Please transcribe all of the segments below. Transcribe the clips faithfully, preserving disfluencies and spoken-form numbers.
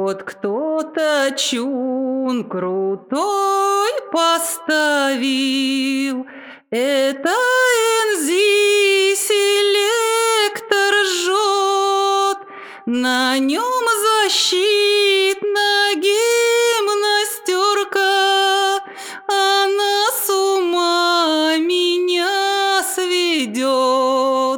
Вот кто-то чун крутой поставил. Это эн зет селектор жжет. На нем защитная гимнастерка. Она с ума меня сведет.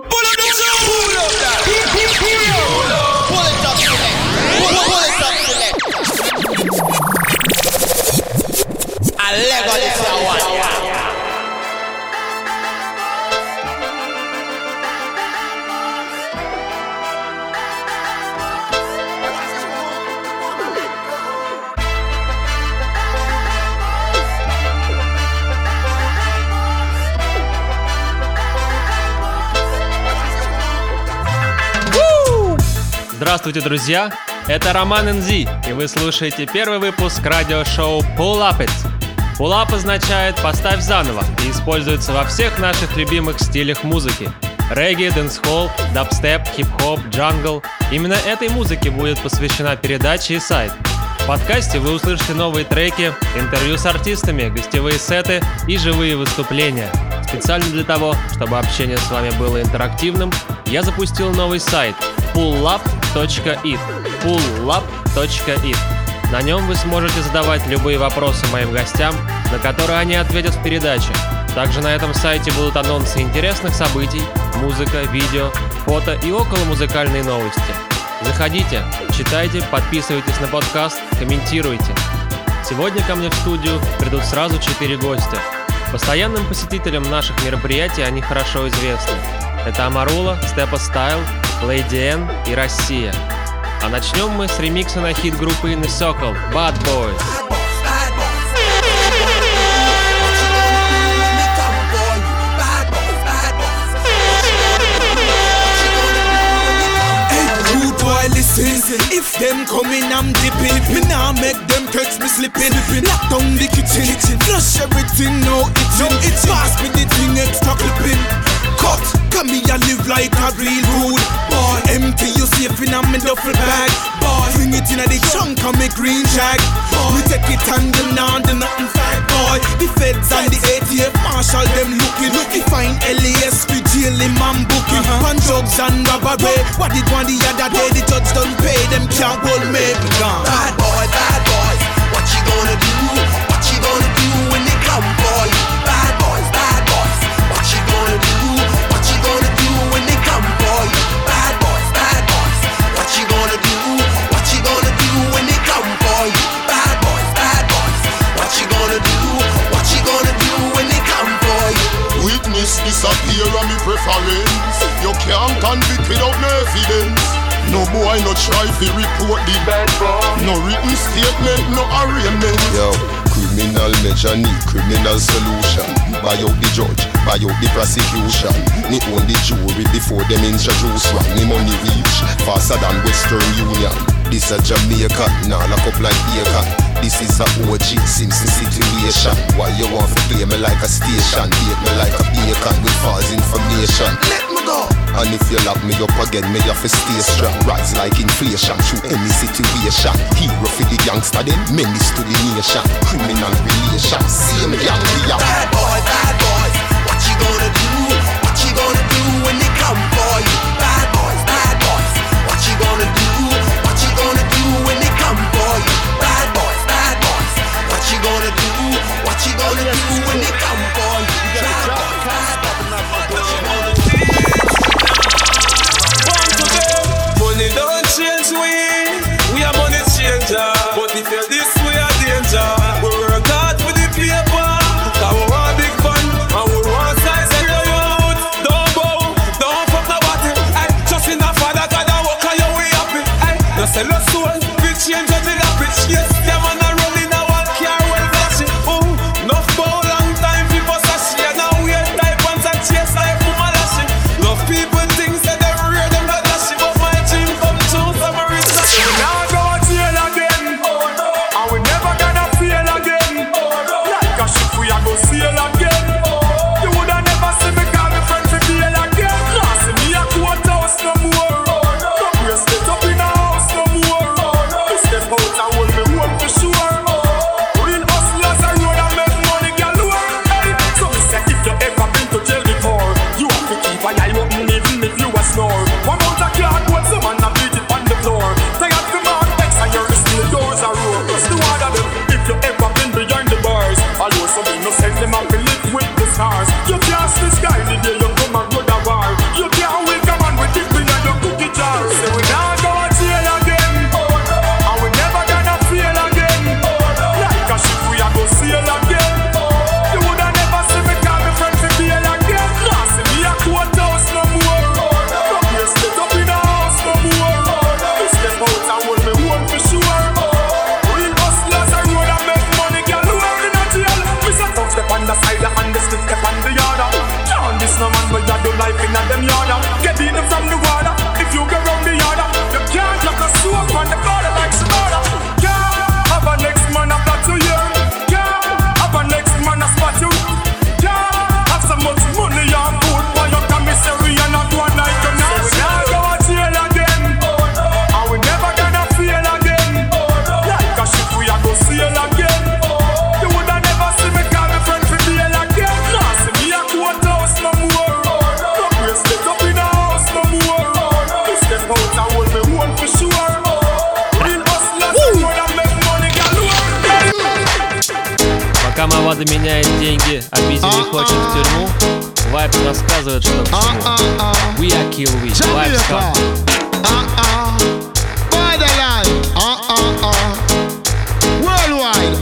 Здравствуйте, друзья! Это Роман эн зет, и вы слушаете первый выпуск радиошоу Pull Up It. Pull Up означает «поставь заново» и используется во всех наших любимых стилях музыки. Регги, дэнс-холл, дабстеп, хип-хоп, джангл. Именно этой музыке будет посвящена передача и сайт. В подкасте вы услышите новые треки, интервью с артистами, гостевые сеты и живые выступления. Специально для того, чтобы общение с вами было интерактивным, я запустил новый сайт пуллап точка ит. пуллап точка ит. На нем вы сможете задавать любые вопросы моим гостям, на которые они ответят в передаче. Также на этом сайте будут анонсы интересных событий, музыка, видео, фото и околомузыкальные новости. Заходите, читайте, подписывайтесь на подкаст, комментируйте. Сегодня ко мне в студию придут сразу четыре гостя. Постоянным посетителям наших мероприятий они хорошо известны. Это Амарула, Степа Стайл, Леди Н и Россия. А начнем мы с ремикса на хит группы In The Circle Bad Boys. Listen, if them coming, I'm dipping. Me nah make them catch me slipping. Lock down the kitchen, flush everything, no itching. It's pass me the thing, extra clipping. Cut, come me a live like a real rude boy. Empty you safe in a me duffel bag. Boy, bring it in a the trunk of me green jag. We take it and them now do nothing fat boy. The feds and the A T F marshal them looking. Looking find L A S P jail him and booking. Pan drugs and robbery. What did one the other day? The judge don't pay them can't hold me. Bad boy, bad boys. What you gonna do? What you gonna do when they come for you? Bad boys, bad boys. What you gonna do? What you gonna do when they come for you? Bad boys, bad boys. What you gonna do? What you gonna do when they come for you? Bad boys, bad boys. What you gonna do? What you gonna do when they come for you? Witness disappear on me preference. You can't convict without no evidence. No boy no try to report the bad boy. No written statement, no arraignment. Yo, criminal measure need criminal solution. Buy out the judge, buy out the prosecution. Me own the jury before them introduce one. Me money reach faster than Western Union. This a Jamaica, nah lock up like Acre. This is a O G Simpson situation. Why you want to play me like a station? Bait me like a bacon with false information. Let me go. And if you lock me up again, me have to stay strong. Rise like inflation through any situation. Hero for the gangster, then menace to the nation. Criminal relations, same gang we are. Bad boy, bad boys. What you gonna do? What you gonna do when they come for you? Bad boys, bad boys. What you gonna do? What you gonna do when they come for you? Bad boys, bad boys. What you gonna do? What you gonna do when they come for you? Bad boys, bad boys. What you gonna do? Money don't change we, we are money changer. But if you're this, we are danger. We work hard for the paper, cause we want big fun, and we want size of your youth. Don't bow, don't fuck nobody. Ay, just in a father, God, I walk on your way happy. Ay, no sell your soul, we change your thing up. Yes, them man are running a one car well flashing. Ooh, enough bow, long time people sashing. Now we are type and such chase like Puma lashing. Love people things that they rear them that lashing. But my dream come true, some are rich lashing. We now go and jail again, and we never gonna fail again. Like a ship we a go sail again. You woulda never see me call me friend to bail again. Class me a courthouse no more. No bracelet up in a house no more. Влада меняет деньги, а Бизи не хочет в тюрьму. Вайбс рассказывает, что к чему. We are kill we. Вайбс come. Borderline. Worldwide.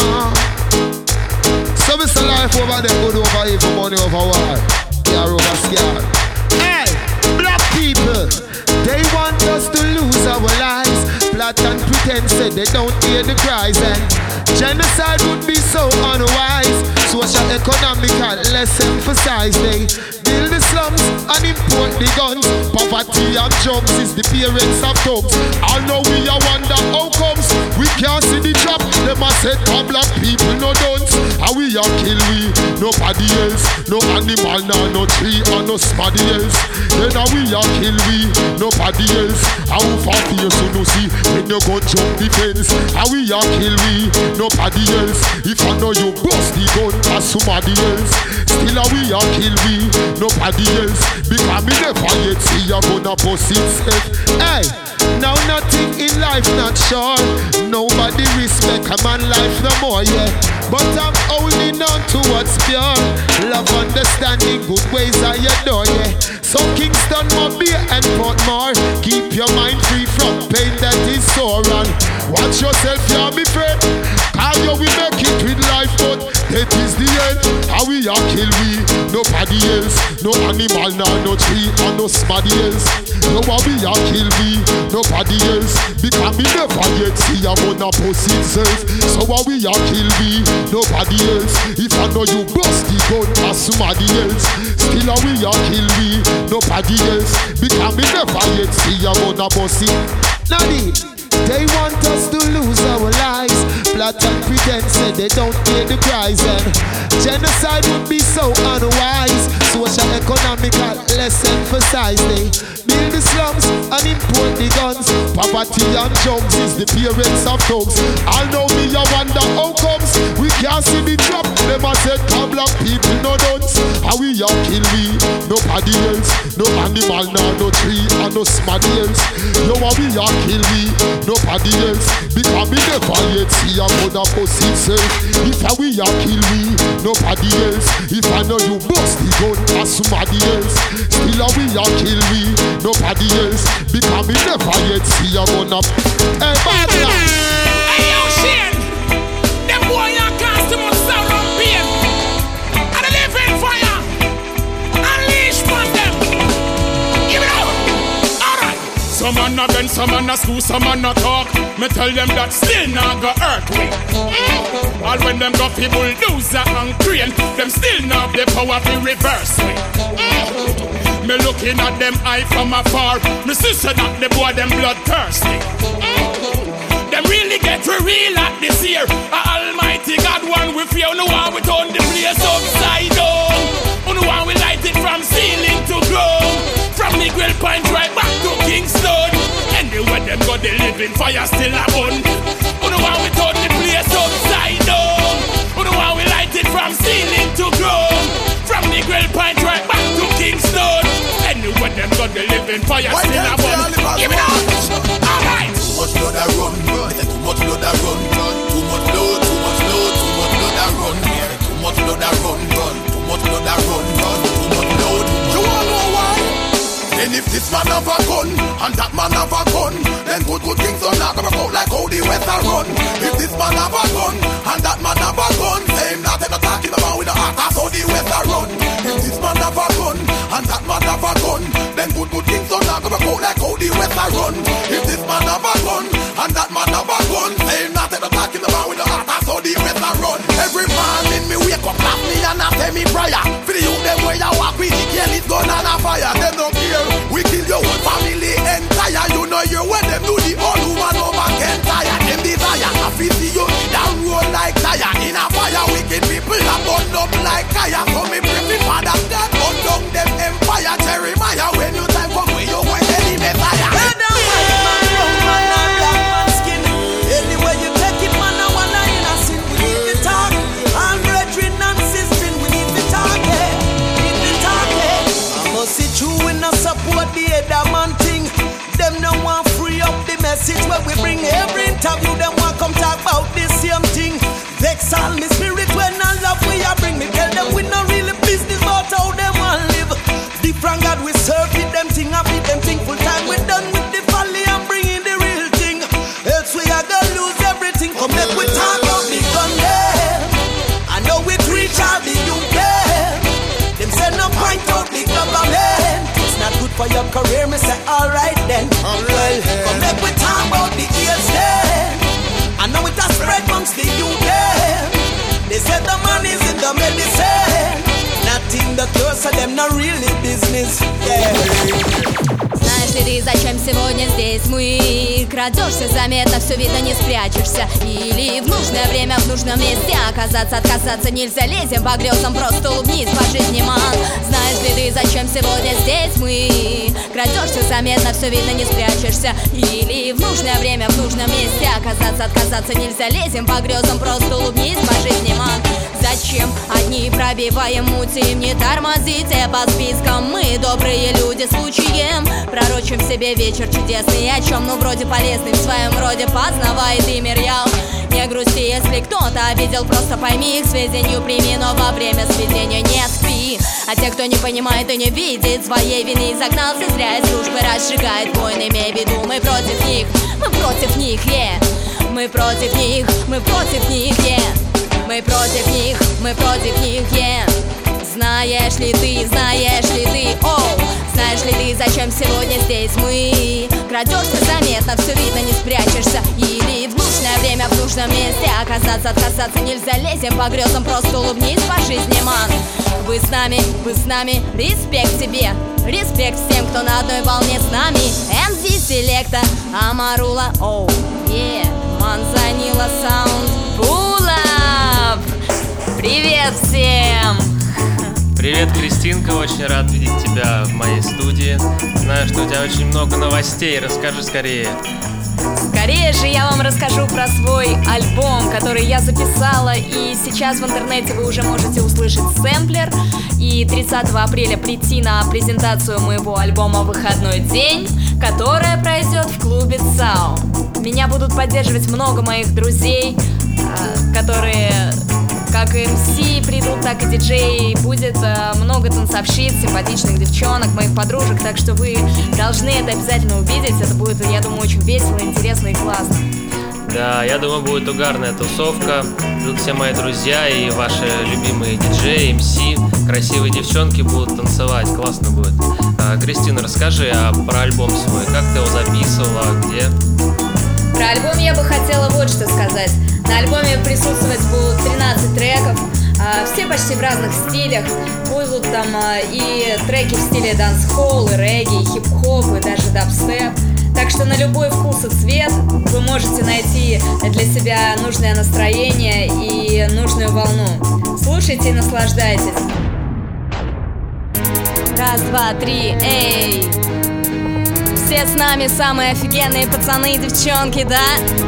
So it's a life over there, good over evil, money over war. Yeah, over scared. Hey, black people, they want us to lose our lives. Plot and pretend say they don't hear the cries, and genocide would be so unwise. Social economical, less emphasized. They build the slums and import the guns. Poverty and drugs is the parents of thugs. I know we are wonder how comes we can't see the trap. Them a set for black people no dunce. And we are kill we, nobody else. No animal, no, no tree, or no somebody else. Then a we are kill we, nobody else. How far fear so no see when you go jump the fence. And we are kill we, nobody else. If I know you bust the gun as somebody else. Still a we are kill we, nobody else. Because me never yet see you gonna bust itself. Hey, now nothing in life not sure. Nobody respect a man life no more, yeah. But I'm holding on to what's pure. Love, understanding, good ways are your door, yeah. So Kingston, Mobile and Portmore, keep your mind free from pain that is sore. And watch yourself, yeah, me friend. Cause you will make it with life, but that is the end. How we are kill we, nobody else. No animal, no, no tree, or no somebody else. No how we are kill me, nobody else. Because me never yet see a gonna post itself. So how we are kill me, nobody else. If I know you bust the gun as somebody else. Still how we are kill me, nobody else. Because me never yet see a gonna bust it. Nadine, they want us to lose our lives. Plot and pretend say they don't hear the cries, and genocide would be so unwise. Social economical, less emphasized. They build the slums and import the guns. Poverty and drugs is the parents of thugs. I know me I wonder how comes we can't see the trap. Them a said black people no dunce. How we are kill we, nobody else. No animal, no, no tree, and no somebody else. Yo, how we are kill we, nobody else. Because me never yet see a mother post itself. If I we are kill me, nobody else. If I know you bust the gun as somebody else. Still a we are kill me, nobody else. Because me never yet see a gonna. Hey, bad man. Hey, yo, Shane. Them boy you can't too much sound on pain. And they live in fire. Unleash on them. Give it up. Alright. Some man a bend, some man a school, some man a talk. Me tell them that still not go earthquake. Mm. All when them go fi bulldozer and crane, them still not the power fi reverse me. Mm. Me looking at them eye from afar. Me sister that the boy them bloodthirsty. Mm. Them really get we real at this year. A Almighty God one with you. No one we turn the place upside down. No one we light it from ceiling to ground. From the grill point right back to Kingston. Anywhere them go the living fire still a burn. No one we turn the place upside down. No one we light it from ceiling to ground. From the grill point right back to Kingston. Anywhere them go the living fire Why still a burn. Give it up. Alright. Too much blood I run, too much blood I run, too much blood, too much blood, too much blood I run, too much blood I run, too much blood I run, too much blood. You wanna know why? Then if this man have a gun and that man have a gun, then good good things are not gonna go like how the West are run. If this man have a gun and that man have a gun, same not ever talking about with the heart. That's how the West are run. If this man have a gun and that man have a gun, then good good things are not gonna go like how the West are run. If this man have a gun and that man have a gun, same not ever talking about with the heart. That's how the West are run. Every morning me wake up, clap me and I tell me prayer. For the youth them where you walk with the girl is gun and a fire. Them don't care. We kill your whole family entire. You know you when them do the old woman over can tire. Them desire. I feel see you down roll like tire. In a fire wicked people are burned up like fire. So me pray me father God burn down them empire. Jeremiah when you time come where you want any messiah. Anyway you take it man I wanna in a sin. We need to talk. And brethren and sisters we need to talk. We need to talk. I must see true in a for your career, me say alright then. Alright Well, then. come back we talk about the ears then. I know it has spread amongst the youth then. They said the money's in the medicine, not in the cure, so them not really business. Yeah. Знаешь ли ты, зачем сегодня здесь мы? Крадешься заметно, все видно, не спрячешься. Или в нужное время, в нужном месте оказаться, отказаться нельзя, лезем по грезам, просто улыбнись по жизни, ман. Знаешь ли ты, зачем сегодня здесь мы? Крадешься заметно, все видно, не спрячешься. Или в нужное время, в нужном месте оказаться, отказаться нельзя, лезем по грезам, просто улыбнись по жизни, ман. Зачем одни пробиваем мутим, не тормозите по спискам. Мы добрые люди случаем пророчим себе вечер чудесный, о чем, ну вроде полезный, в своем роде познавает и мир я. Не грусти, если кто-то обидел, просто пойми их сведению прими, но во время сведения не спи. А те, кто не понимает и не видит своей вины, загнался зря, из дружбы разжигает войны, имей в виду, мы против них, мы против них, yeah. Мы против них, мы против них, yeah. Мы против них, мы против них, yeah. Знаешь ли ты, знаешь ли ты, оу, знаешь ли ты, зачем сегодня здесь мы? Крадешься заметно, все видно, не спрячешься. Или в нужное время, в нужном месте оказаться, отказаться нельзя, лезем по грезам, просто улыбнись по жизни, ман. Вы с нами, вы с нами, респект тебе, респект всем, кто на одной волне с нами. эм ди Селекта, Амарула, оу, е, Манзанила Саунд, Pull Up. Привет всем! Привет, Кристинка, очень рад видеть тебя в моей студии. Знаю, что у тебя очень много новостей, расскажи скорее. Скорее же я вам расскажу про свой альбом, который я записала, и сейчас в интернете вы уже можете услышать сэмплер. И тридцатого апреля прийти на презентацию моего альбома «Выходной день», которая пройдет в клубе ЦАО. Меня будут поддерживать много моих друзей, которые... как эм си придут, так и диджеи. Будет э, много танцовщиц, симпатичных девчонок, моих подружек. Так что вы должны это обязательно увидеть. Это будет, я думаю, очень весело, интересно и классно. Да, я думаю, будет угарная тусовка. Тут все мои друзья и ваши любимые диджеи, эм си. Красивые девчонки будут танцевать, классно будет. а, Кристина, расскажи а про альбом свой. Как ты его записывала, где? Про альбом я бы хотела вот что сказать. На альбоме присутствовать будут тринадцать треков, а, все почти в разных стилях. Будут там а, и треки в стиле дансхолл, и регги, и хип-хоп, и даже дабстеп. Так что на любой вкус и цвет вы можете найти для себя нужное настроение и нужную волну. Слушайте и наслаждайтесь. Раз, два, три, эй! Все с нами самые офигенные пацаны и девчонки, да?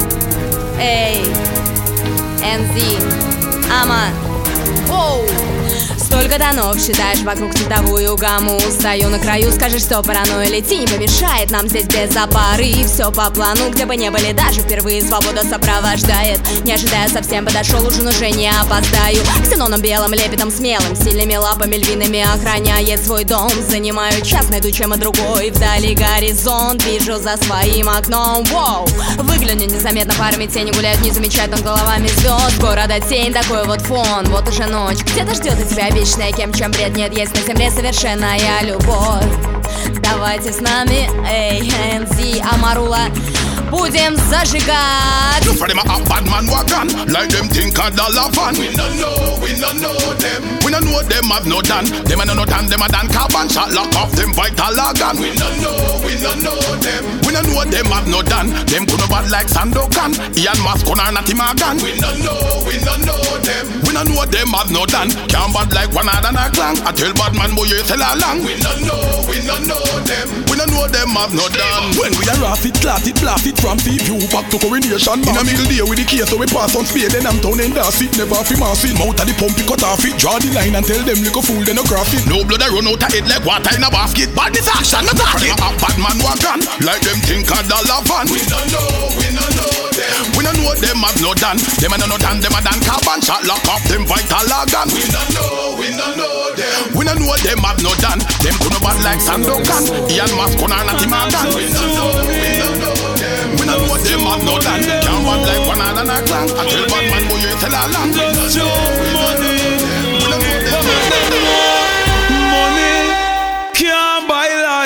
Эй! эн зи, Ама, оу! Столько тонов считаешь вокруг цветовую гамму. Стою на краю, скажешь, что паранойя лети не помешает нам здесь без опоры. Все по плану, где бы не были, даже впервые свобода сопровождает. Не ожидая совсем, подошел уже, но уже не опоздаю. Ксеноном белым, лепетом смелым, сильными лапами львиными охраняет свой дом. Занимаю час, найду чем и другой. Вдали горизонт, вижу за своим окном. Воу! Выгляну незаметно, парами тени гуляют, не замечают над головами звезд. Города тень, такой вот фон, вот уже ночь. Где-то ждет и тебя вечная, кем чем бред нет, есть на земле совершенная любовь. Давайте с нами, эй, эн зи, Амарула, будем зажигать. You for them a hot bad man wagon, like them think a dollar van. We no know, we no know them. We no know them have no done. Them a no no done, them a done carbon shot lock off them vital organ. We no know, we no know them. We no know them have no done. Them could no bad like Sandokan, Ian Mascon or Natty Morgan. We no know, we no know them. We no know them have no done. Can't bad like one other than a clan. I tell bad man boy you tell along. We no know, we no know them. We no know them have no done. When we a rough it, class it, blast it from view back to coronation. In a middle day with the case so we pass on speed. Then I'm down in das it, never fi mass it. Mouth of the pump, cut off it. Draw the line and tell them little fool they no graph it. No blood I run out of it like water in a basket. Bad this action, no talk it. A bad man wagon, like them think a dollar van. We no know, we no know them. We no know them have no done. Them a no no done, them a done carbon shot lock off them vital organ. We no know, we no know them. We no know them have no done. Them could no bad like Sandokan, Ian Mascon or Natty Morgan. We no know, we no know them. We no know them have no done. Can't bad like one other than a clan. I tell bad man boy you tell along. We no know, we no know them. We no know them. Money can't buy life.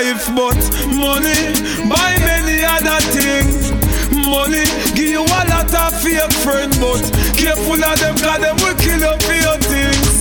wife, but money buy many other things. Money give you a lot of fake friends, but careful of them, cause them will kill you for your things.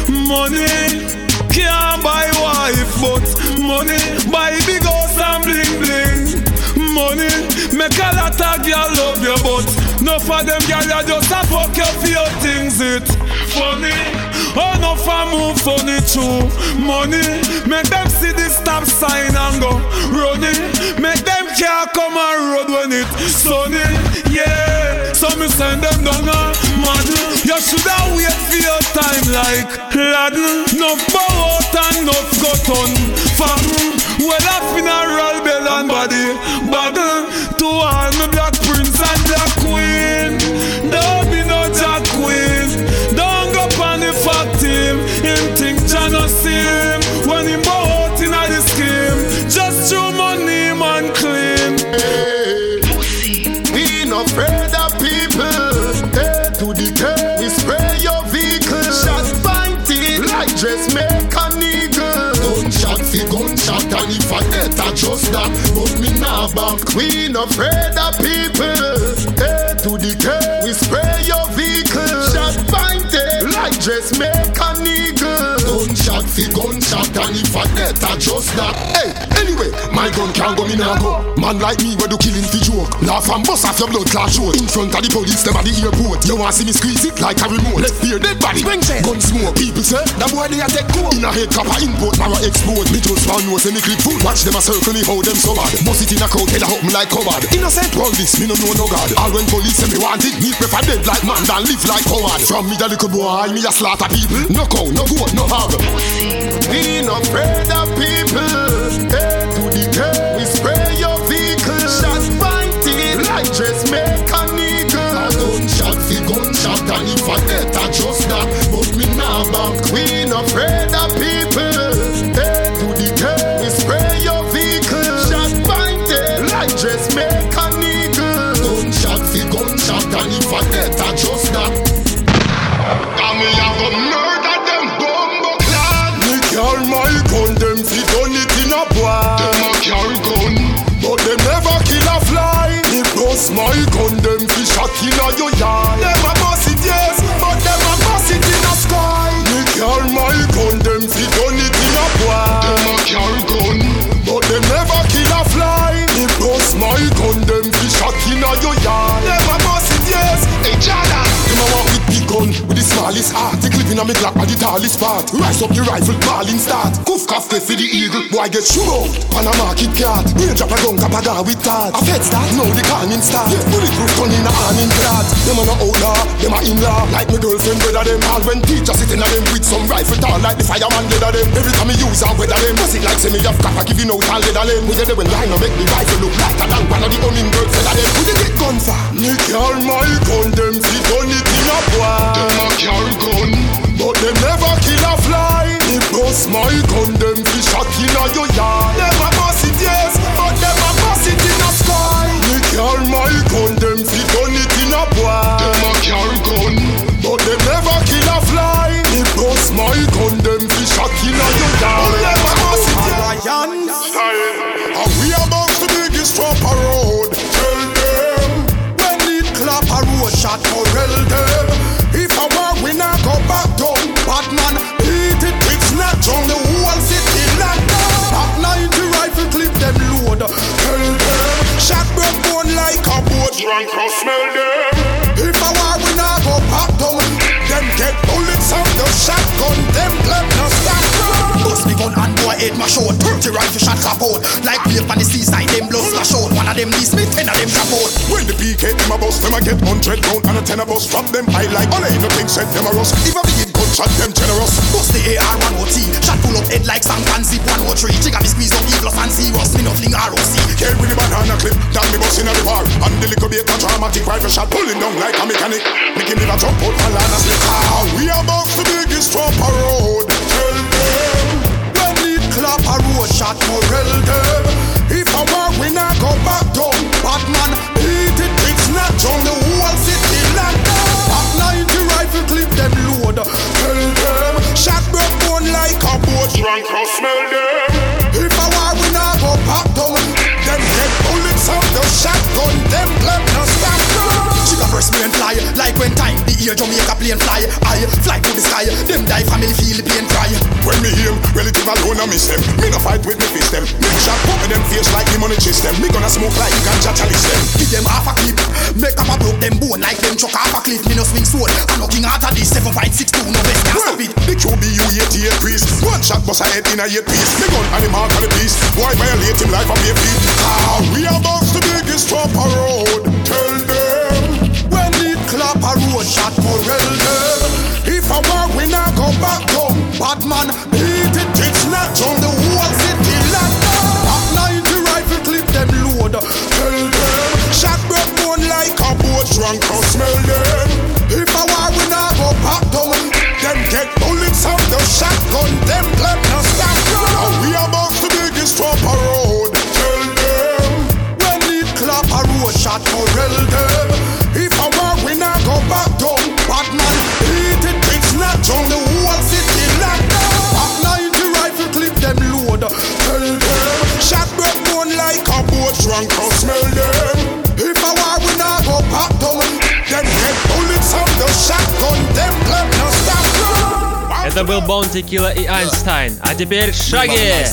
Money can't buy wife, but money buy big house and bling bling. Money make a lot of girl love you, but no for them girl you just a fuck you for your things. It funny, oh no for move funny too. Money make them see the stop sign and go running. Make them can't come on road when it sunny. Yeah, so me send them down a mad. You shoulda wait for your time like lad. No bow out and no got on. Fam, well a funeral bell and body. Bad to all me black prince and black queen. Don't be no jack queen. Don't go on the fat team. Him think Jah no see him when him bow out in a the scheme. Just show money man clean. Hey, we not afraid of people. Hey, to the curb, we spray your vehicle. Shot fighting like dressmaker nigga. Gunshot fi gunshot, and if I hit I just that, but me nah back. We not afraid of people. Hey, to the curb, we spray your vehicle. Shot fighting like dressmaker nigga. Gunshot fi gunshot, and if I hit I just that. Hey, anyway, my gun can't go, me nah go. Man like me, we do killing fi joke. Laugh and bust off your blood class short. In front of the police, them at the airport. You want see me squeeze it like a remote. Left ear, dead body, gun smoke. People say, that boy they a take cool. In a head copper import, now I explode. Me just found no semi clip food. Watch them a circle me, how them so bad. Bust it in a crowd, head a hook me like coward. Innocent all this, me no know no God. All when police say me want it, me prefer dead like man than live like coward. From me the little boy, me a slaughter people. No cow, no goat, no hog. We not afraid of people. Hey, to the curb, we spray your vehicle. Shot fighting like dressmaker nigga. Gunshot fi gunshot, and if I hit I just that, but me nah back. We not afraid of people. Hey, to the curb, we spray your vehicle. Shot fighting like dressmaker nigga. Gunshot fi gunshot, and if I hit I just that. And me have a murder them bumbo clad. Me carry my gun, them fi done it in a boy. Them a carry gun, but them never kill a fly. Me bust my gun, them fi shot in a your yard. Them a bust it yes, but them a bust it in a sky. Me carry my gun, them fi done it in a boy. Them a carry gun, but them never kill a fly. Me bust my gun, them fi shot in a your yard. Them a bust it yes, hey Jada. Them a walk with big gun, with the smallest heart. The clip in a me glock at the tallest part. Rise up the rifle, calling start. Cuff cuff cliff for the eagle, boy get shoot out. Pan a market cart, we drop a gun, cap a guy with tat. A fed start, now the canning start. Yeah, bulletproof gun in a hand in clat. Them a no outlaw, them a in-law. Like my girlfriend, whether them. All when teacher sitting a them with some rifle tall. Like the fireman leather them. Every time me use a weather them. Bust it like say me have cap a giving out all leather them. We get them when line no make the rifle look like a damn one of the hummingbird feather them. Who they get gun for? Me carry my gun, them fi gun it in a boy. Them a carry gun, but them never kill a fly. Me bust my gun, them fi shot in a your yard. Them a bust it yes, but them a bust it in a sky. Me carry my gun, them fi gun it in a boy. Them a carry gun, but them never kill a fly. Me bust my gun, them fi shot in a your yard. Them a bust it in a yan style. And we about the biggest drop a road. Tell them when it clap a road shot for real them. If I war we not go back down. Batman beat it, it's not on the whole city locked down. Back ninety rifle clip them load. Tell them shot broke bone like a boat. Drunk or smell them. If I war we not go back down. Them get bullets out the shotgun. Them let no stop. Bust me gun and boy head mash out. Thirty rifle shot cap out. Like wave on the seaside them blood splash out. One of them knees me, ten of them drop out. When the P K them a bust, them a get hundred round and a ten a bust. Drop them high like all ain't nothing set them a rust. If a big gunshot them generous. Bust the A R one O T. Shot pull up head like some can zip one oh three. Jigga me squeeze up E-plus and serious. Me no fling R O C. Kill with the banana clip. Down me bust in a the bar. And the little bit of dramatic rifle shot pulling down like a mechanic. Making me a jump out and land a slip. Ah, we about the biggest drop a road. Tell them when it clap a road shot for real them. If I war we not go back down. Batman beat it, it's not on the whole city locked down. Back ninety rifle clip them load. Tell them shot broke bone like a boat. Drunk or smell them. If I war we not Here Jamaica plane fly, I fly to the sky. Them die family feel the pain cry. When me aim, relative alone I miss them. Me no fight with me fist them. Make shot pump them face like the money chase them. Me gonna smoke like ganja chalice them. Give them half a clip, make up a broke them bone like them chuck half a clip. Me no swing sword, I'm knocking out of this seven point six two. No best can't stop it. The Q B U eighty-eight priest. One shot bust a head in a eight piece. Me gun and him heart on the piece. Why violate him life a pay feet? Ah, we are box the biggest chopper road. Tell them when it clap a road shot for real them. If I war we not go back home. Batman beat it, it's not on the whole city locked down. Up ninety rifle clip them load. Tell them shot break bone like a boat drunk or smell them. If I war we not go back home. Them get bullets out the shotgun. Them clap no stop. Now we are box the biggest chopper road. Tell them when it clap a road shot for real them. If I war we not go back home. Batman beat it, it's not on the whole city locked down. Up ninety rifle clip them load. Tell them shot break bone like a boat drunk or smell them. If I war we not go back home. Them get bullets out the shotgun. Them clap no stop. Это был Bone Tequila и Einstein. А теперь Shaggy.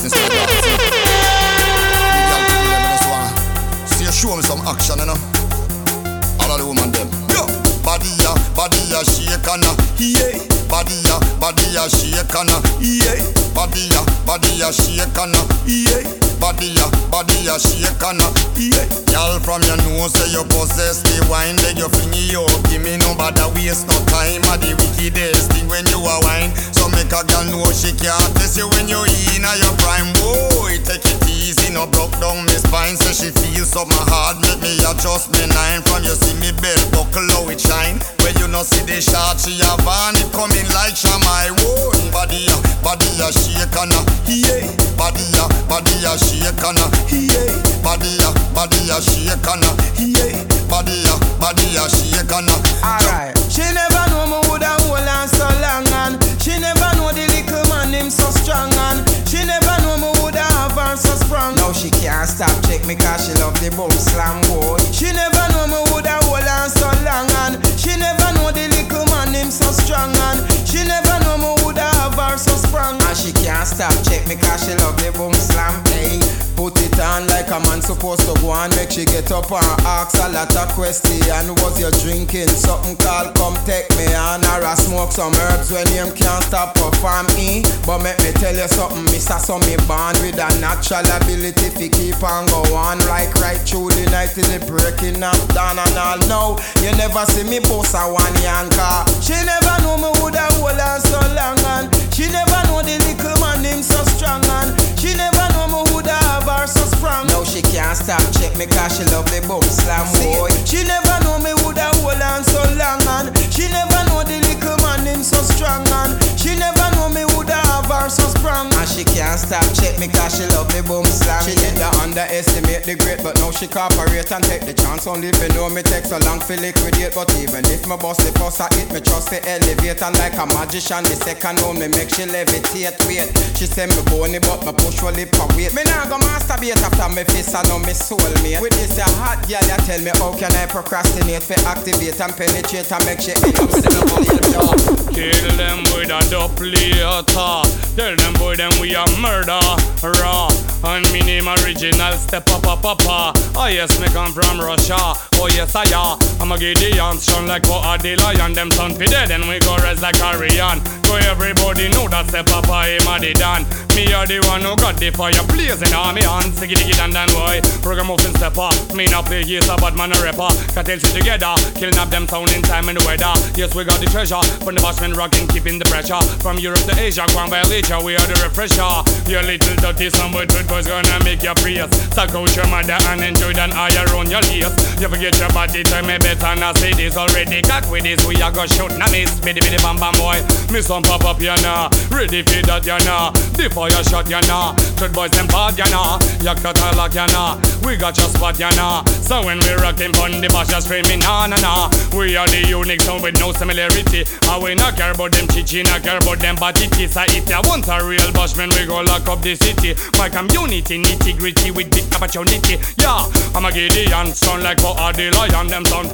Show me some action, you know. All of the women them. Yo, body ya, body ya shake and yeah. Body ya, body ya shake and yeah. Body ya, body ya shake and yeah. Body ya, body ya shake and yeah. Y'all from your nose say you possess the wine. Let your finger up, give me no bother waste no time. At the wickedest thing when you a wine. So make a girl know she can't test you when you in a your prime. Boy, take it easy, no broke down me spine. So she feels something hard, make me adjust me nine. From you see me belt buckle how it shine. When you no see the shot, she have on it coming like Shamai. Whoa, body ya, body ya shake and yeah. Body ya, body ya shake and yeah. Body ya, body ya shake and yeah. Body ya, body ya shake and alright. She never know me woulda hold on so long and she never know the little man him so strong and she never know me woulda have her so sprung. Now she can't stop check me cause she love the boom slam boy. She never know me woulda hold on so long and she never know the little man him so strong and she never know me woulda have her so sprung. And she can't stop check me cause she love the boom slam. Hey, put it on like a man supposed to go and make she get up and ask a lot of question. Was you drinking something called come take me on or I smoke some herbs when him can't stop perform me. But make me tell you something, Mister So me born with a natural ability to keep on go on like right through the night till it breaking up down and all. Now you never see me post a one yan car. She never know me woulda hold on so long and she never know the little man him so strong and she never know me woulda have her so sprung. Now she can't stop check me cause she love the boom slam boy. She never know me woulda hold on so long and she never know the little man him so strong and she never know me woulda have her so sprung. And she can't stop check me cause she love the boom slam. She did not underestimate the great but now she cooperate and take the chance. Only if you know me take so long to liquidate. But even if me bust the first I hit me trust to elevate. And like a magician the second on me make she levitate. Wait, she say me bony but me push her lip and wait. Me nah go masturbate after me fist and on me soul mate. With this a hot girl you tell me how can I procrastinate for activate and penetrate and make she end up with the double job. Kill them with a duplicator. Tell them boy them we a murder raw. And me name original step up up up up. Oh yes me come from Russia. Oh yes I ya. I'ma get the youngs strong like what a the lion. Them son fi dead and we go rest like Arian. So everybody know that step up I am a the dan. Me are the one who got the fire blazing on me hands. Siggy diggy dan dan boy. Program moving step up. Me not play yes a bad man a rapper. Cartels sit together. Killing up them sound in time and the weather. Yes we got the treasure. From the Bashman rocking keeping the pressure. From Europe to Asia going by later. We are the refresher. Your little dirty some with boys gonna make your praise. Suck out your mother and enjoy that higher on your lace. You forget your body time me better not say this already. Cock with this we are go shoot na miss. Biddy biddy bam bam boy. Miss some pop up ya na. Ready for that ya na. Before you shot ya na. Third boys them bad ya na. Ya cut a lock ya na. We got your spot ya na. So when we rockin' pon the bash just screaming na na na. We are the unique sound with no similarity. And we not care about them chichi, not care about them body teeth. I eat ya once a real bushman we go lock up the city. My community nitty gritty with big opportunity. Yeah, I'm a Gideon, sound like what are the lion. Them sound fit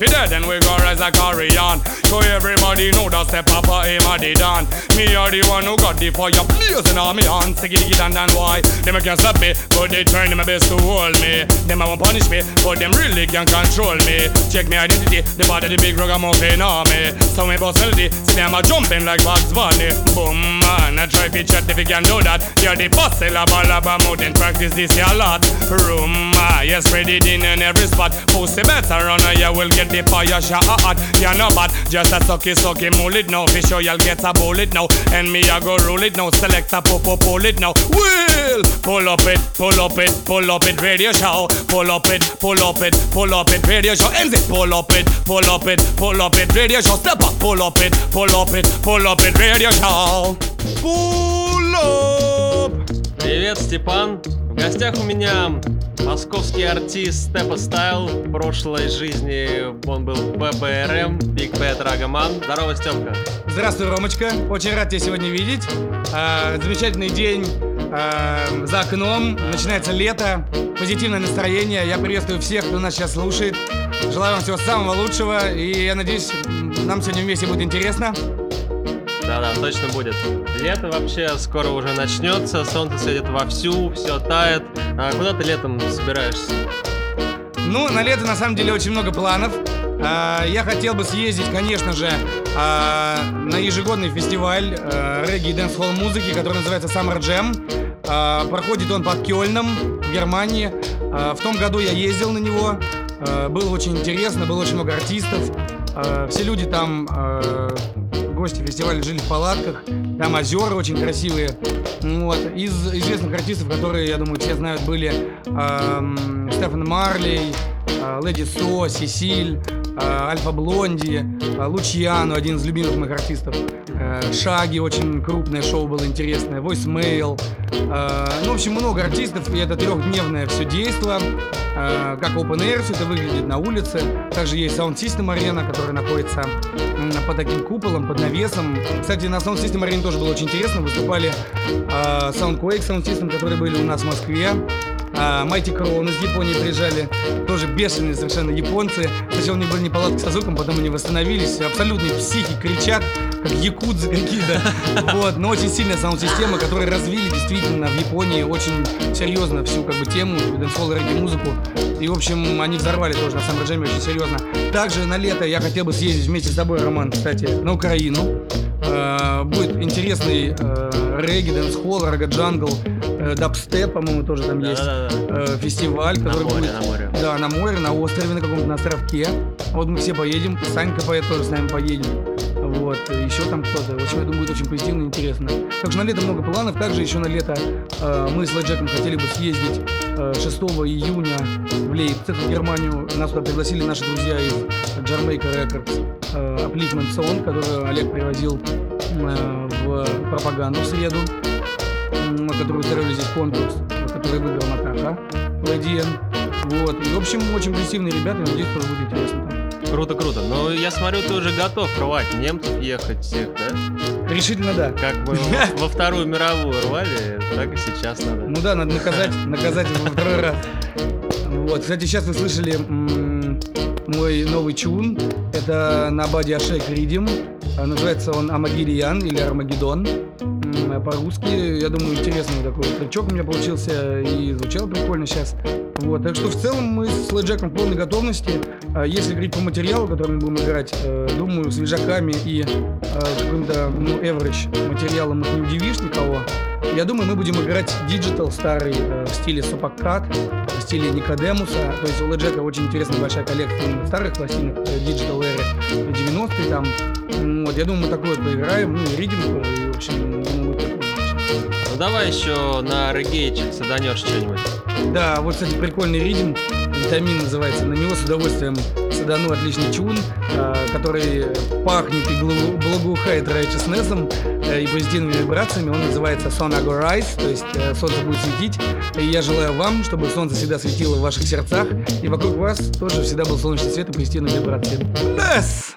dead and we go rise a carry on. So everybody know that step up a aim a the dawn. Me are the one who got the fire blazing on me on. Siggy and dan why them can't stop me, but they trying my best to hold me. Them a won't punish me, but them really can't control me. Check me identity, the body the big ragamuffin army. So me personality, see them a jumping like Bugs Bunny. Boom man, I try to chat if you can do that. You're the boss, say la ba la ba more than practice this here a lot. Room, ah, you spread it in in every spot. Pussy better run or you will get the fire shot hot. You're not bad, just a sucky sucky mull it now. For sure you'll get a bullet now. And me I go roll it now, select a pop up pull it now. Will pull up it, pull up it, pull up it radio show. Pull up it, pull up it, pull up it radio show. Ends it, pull up it, pull up it, pull up it radio show. Step up, pull up it, pull up it, pull up it radio show. Pull up. Привет, Степан. В гостях у меня московский артист Steppa Style. В прошлой жизни он был би би эр эм, Big Bad Ragaman. Здорово, Степка. Здравствуй, Ромочка. Очень рад тебя сегодня видеть. А, замечательный день а, за окном. Начинается лето. Позитивное настроение. Я приветствую всех, кто нас сейчас слушает. Желаю вам всего самого лучшего. И я надеюсь, нам сегодня вместе будет интересно. Да-да, точно будет. Лето вообще скоро уже начнется, солнце светит вовсю, все тает. А куда ты летом собираешься? Ну, на лето на самом деле очень много планов. А, я хотел бы съездить, конечно же, а, на ежегодный фестиваль а, регги и дэнс-холл музыки, который называется Summer Jam. А, проходит он под Кёльном, в Германии. А, в том году я ездил на него. А, было очень интересно, было очень много артистов. А, все люди там... А, гости фестиваля жили в палатках, там озера очень красивые. Вот. Из известных артистов, которые, я думаю, все знают, были эм, Стефан Марлей, э, Леди Со, Сесиль, э, Альфа Блонди, э, Лучьяно, один из любимых моих артистов. Э, Шаги, очень крупное шоу было интересное, Voicemail. Э, ну, в общем, много артистов, и это трехдневное все действо. Э, как Open Air все это выглядит на улице. Также есть Sound System Arena, которая находится под таким куполом, под навесом. Кстати, на Sound System Arena тоже было очень интересно. Выступали э, Soundquake, Sound System, которые были у нас в Москве. э, Mighty Crown из Японии приезжали. Тоже бешеные совершенно японцы. Сначала у них были неполадки со звуком, потом они восстановились. Абсолютные психи, кричат, как якудзы какие-то. Вот. Но очень сильная саунд-система, которую развили действительно в Японии очень серьезно всю как бы тему, дэнс-холл, регги-музыку. И, в общем, они взорвали тоже на Summer Jam очень серьезно. Также на лето я хотел бы съездить вместе с тобой, Роман, кстати, на Украину. Э, будет интересный э, регги, дэнс-холл, рога-джангл, э, дабстеп, по-моему, тоже там да, есть. да, да. Э, фестиваль, который на море, будет... на море. Да, на море, на острове на каком-то, на островке. Вот мы все поедем, Санька поэт тоже с нами поедет. Вот, еще там кто-то. В общем, это будет очень позитивно и интересно. Так что на лето много планов. Также еще на лето э, мы с Леджеком хотели бы съездить э, шестого июня в Лейпциг, в Германию. Нас туда пригласили наши друзья из Jamaica Records, э, Upliftment Song, который Олег привозил э, в пропаганду в среду, э, который устроили здесь конкурс, который выиграл Натаха Ладиен. Вот. И, в общем, очень позитивные ребята. Надеюсь, тоже будет интересно там. Круто, круто. Но я смотрю, ты уже готов рвать немцев, ехать всех, да? Решительно да. Как бы во Вторую мировую рвали, так и сейчас надо. Ну да, надо наказать, наказать во второй раз. Вот, кстати, сейчас вы слышали м- мой новый чун. Это на Body A Shake Rhythm. Называется он Амагидиан или Армагеддон. М- По-русски, я думаю, интересный такой тречок у меня получился и звучал прикольно сейчас. Вот, так что в целом мы с Леджеком в полной готовности. Если говорить по материалу, который мы будем играть, думаю, с лежаками и каким-то, ну, average материалом их не удивишь никого. Я думаю, мы будем играть диджитал старый в стиле Сопаккат, в стиле Никодемуса. То есть у Леджека очень интересная большая коллекция старых пластинок диджитал эры девяностые там. Вот, я думаю, мы такое вот поиграем, ну и ридим, и, в общем, думаю, будет такое. Ну давай еще на регейчик саданешь что-нибудь. Да, вот, кстати, прикольный ридим, Витамин называется, на него с удовольствием садану отличный чун, э, который пахнет и благоухает righteousness э, и позитивными вибрациями. Он называется Sun Go Rise, то есть э, солнце будет светить. И я желаю вам, чтобы солнце всегда светило в ваших сердцах, и вокруг вас тоже всегда был солнечный свет и позитивные вибрации. Yes!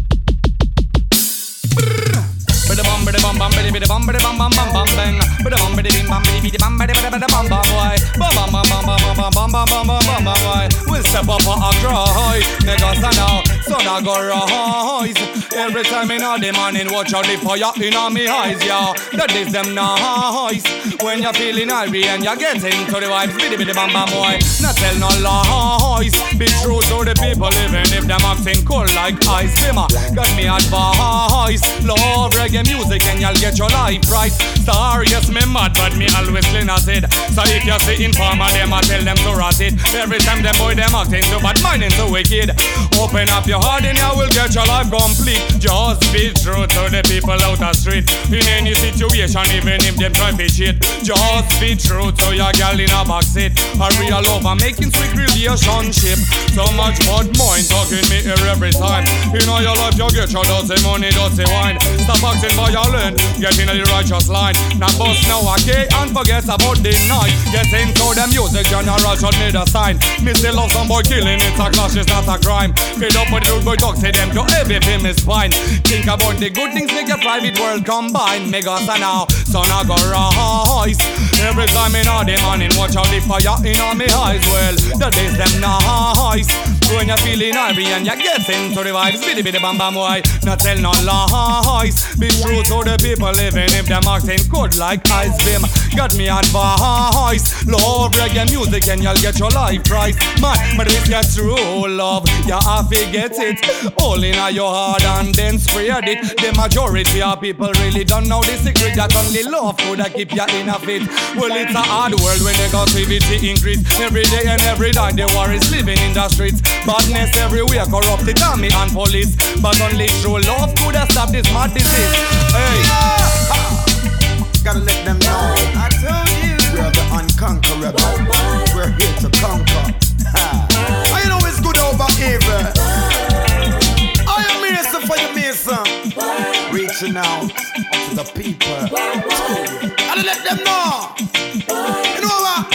Bam bam bam bam bam bam bam bam bam bang. Bam bam bam bam bam bam bam boy. Bam bam bam bam bam bam bam bam bam bam bam boy. We'll step up a cry, make us now. So sun I go rise. Every time in the morning, watch out the fire in me eyes, yeah. That is them nice. When you're feeling hungry and you're getting to the vibes, bitty bitty bam bam boy. Not tell no lies. Be true to the people, even if them acting cool like ice simmer. Got me advice. Love reggae music and you'll get your life right. Sorry, yes, me mad, but me always clean as it. So if you're sitting farmer, them I tell them to rat it. Every time them boy them acting so bad, minding so wicked. Open up your heart and you will get your life complete. Just be true to the people out the street. In any situation, even if them try to cheat. Just be true to your girl in a backseat. A real lover making sweet relationship. So much bad mind talking me here every time. In all your life you get your dirty money, dirty wine. Stop acting violent, get in the righteous line. Now bust now okay and forget about the night. Get into the music general should me the sign. Me still love some boy killing, it's a clash, it's not a crime. Fed up with the rude boy talk, say them to everything is fine. Think about the good things make your private world combine. Make us a now, son I go rise. Every time in all the morning, watch out the fire in all me eyes. Well, the days them nice. When you're feeling hungry and you're getting to the vibes, bitty bitty bam bam boy. Not tell no lies. Be true to the people, even if them acting good like ice beam. Got me advice. Love reggae music and you'll get your life right. Man, but if you're true love, you have to get it all in your heart and then spread it. The majority of people really don't know the secret that only love could keep you in a fit. Well, it's a hard world when negativity increase. Every day and every night the war is living in the streets. Badness everywhere, corrupt the army and police. But only true love could have stopped this mad disease. Hey, yeah. Gotta let them know. I told you we're the unconquerable. We're here to conquer. I know it's good over evil. I am Mason for your Mason. Reaching out to the people. Gotta let them know. You know what?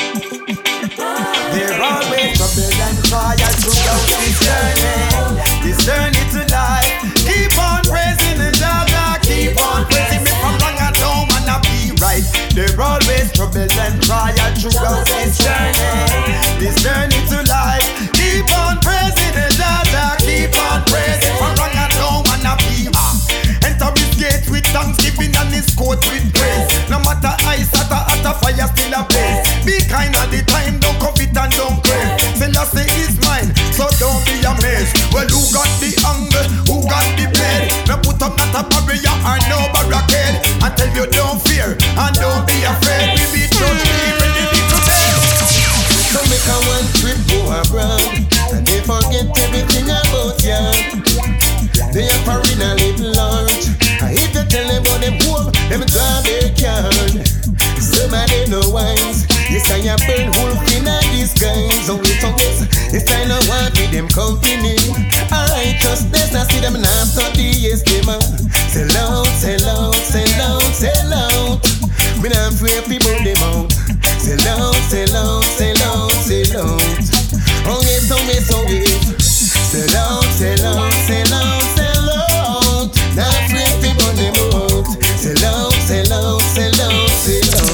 They're always trouble and trial throughout this journey. This journey to life. Keep on praising the Jah, keep on praising me from wrong and don't wanna be right. They're always trouble and trial throughout this journey. This journey to life. Keep on praising the Jah, keep on praising from wrong and don't wanna be right. Enter his gate with thanksgiving and his court with praise. No matter ice, hotter, hotter, fire still a blaze. Be kind of the time, don't covet and don't crave. Selassie is mine, so don't be amazed. Well, who got the angle? Who got the blade? No put up not a barrier or no barricade. I tell you don't fear and don't be afraid. We be judged, we ready to fail. So make a one trip go abroad and they forget everything about ya. They are foreign a little large. I hate to tell them about them home, them drive their yard. Somebody no wise. This time you burn wolf in a disguise. So we forget, this time no want with them company. I just this I see them now study yes they man. Sell out, sell out, sell out, sell out. Me not afraid people them out. Sell out, sell out, sell out, sell out. Oh yes, oh yes, oh yes. Sell out, sell out, sell out, sell out. Not afraid people them out. Sell out, sell out, sell out, sell out.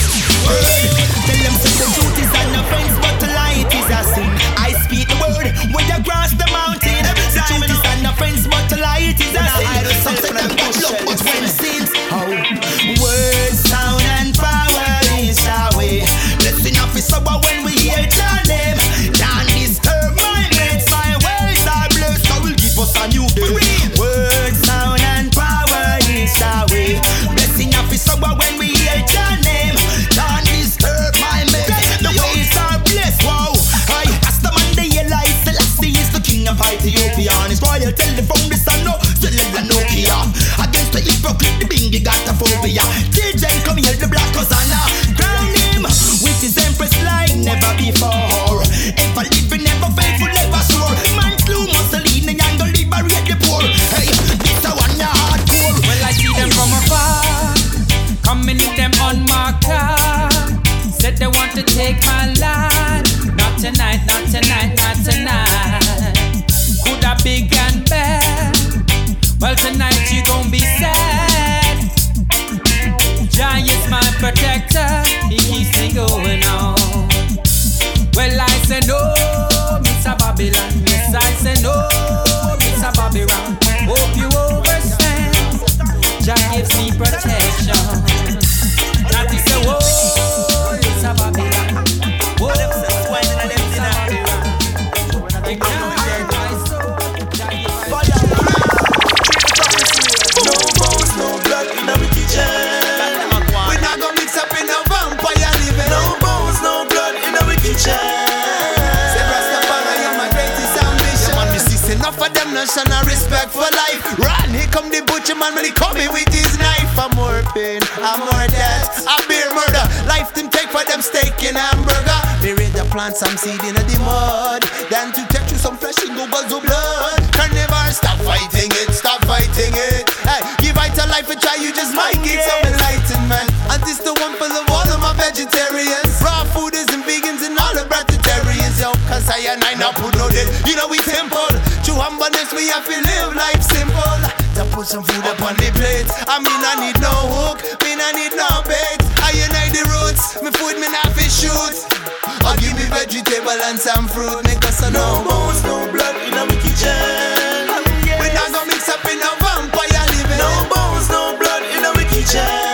Tell them say the truth is on your friends, but the light is a sin. I speak the word when you cross the mountain. The truth is on your friends, but the light is a sin. Some say them got luck, but when sins, oh, words, sound and power is our way. Blessing of his sober when we hear your name. Can't disturb my mates, my words are blessed, so will give us a new day. Words, sound and power is our way. Blessing of his sober when we hear your name. Can't disturb my mates, the ways are blessed. Wow, I asked the man the yellow, Selassie is the king of Ethiopia. And his royal telephone, the son of Celella Nokia. Against the hypocrite, the bingy got a phobia. T J come here, the black Hosanna. Crown him with his empress like never before. Ever living, never faithful, never sure. Man slew Mussolini and go liberate the poor. Hey, this a one ya hardcore. Well, I see them from afar, coming in them on my car. Said they want to take my land. Not tonight, not tonight, not tonight. Could have big and bad. Well, tonight you gon' be sad. Jah is my protector, he keeps me going on. Well, I say no, Mister Babylon. Yes, I say no, Mister of them not show no respect for life. Run, here come the butcher man when he coming with his knife. I'm more pain, I'm more death, I'm beer murder. Life them take for them steak and hamburger. Me ready to plant some seed in the mud, than to take you some flesh and go guzzle blood. Carnivore, stop fighting it, stop fighting it. Hey, give it a life a try, you just might get some enlightenment. And this the one for the all of my vegetarians. Raw fooders and vegans and all the vegetarians, yo. Cause I and I not put no dead. You know we simple. True humbleness, we have to live life simple. To put some food up on the plate. I mean I need no hook, mean I need no bait. I unite the roots, me food me not fish shoot. Or give me vegetable and some fruit. Make us a no bones, no blood in our kitchen. We not gonna mix up in a vampire living. No bones, no blood in our kitchen.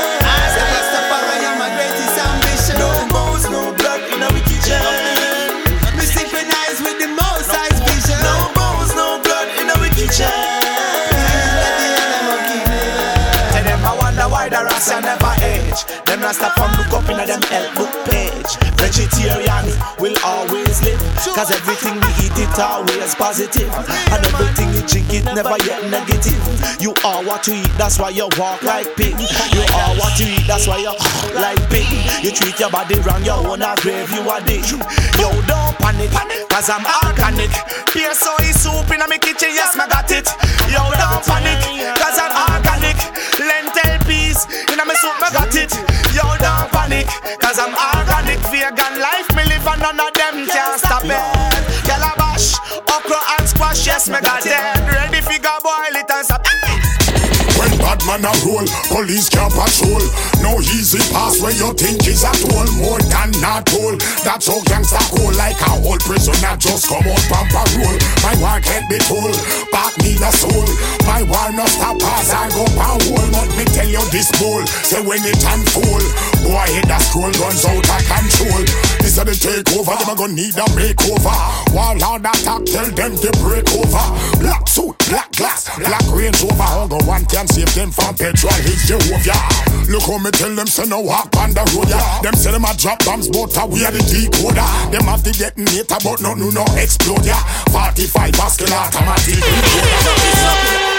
I never age. Them not stop from look up in a them health book page. Vegetarian will always live, cause everything we eat it always positive. And everything you drink it never yet negative. You are what you eat, that's why you walk like pig. You are what you eat, that's why you walk like pig. You treat your body wrong, you wanna grave you a dick. Yo, don't panic, cause I'm organic. Pure soy soup in my kitchen, yes, I got it. Yo, don't panic, cause I'm organic. Lentil peas in my soup, I got it. Yo, don't panic, cause I'm organic. Vegan life, me live and none of them can't stop it. Calabash, okra and squash, yes, me got it. Ready fi go boil it and stop. When bad man a roll, police can't patrol. No easy pass where you think is at all. More than not all. That's how gangsta go. Like a whole prisoner just come out from parole. My war can't be told, back need a soul. My war no stop pass and go pound hole. But me tell you this bull, say when it unfold, boy hit that scroll guns out of control. This is the takeover, them a gonna need a makeover. While all that talk, tell them to break over. Black suit, black glass, black Range Rover. All the one can save them from petrol, it's Jehovah. Look how me tell them, say no walk on the road, yeah. Them say them a drop bombs, but we are the decoder. Them have the detonator, but no, no, no explode, yeah. forty-five basket automatic recorder.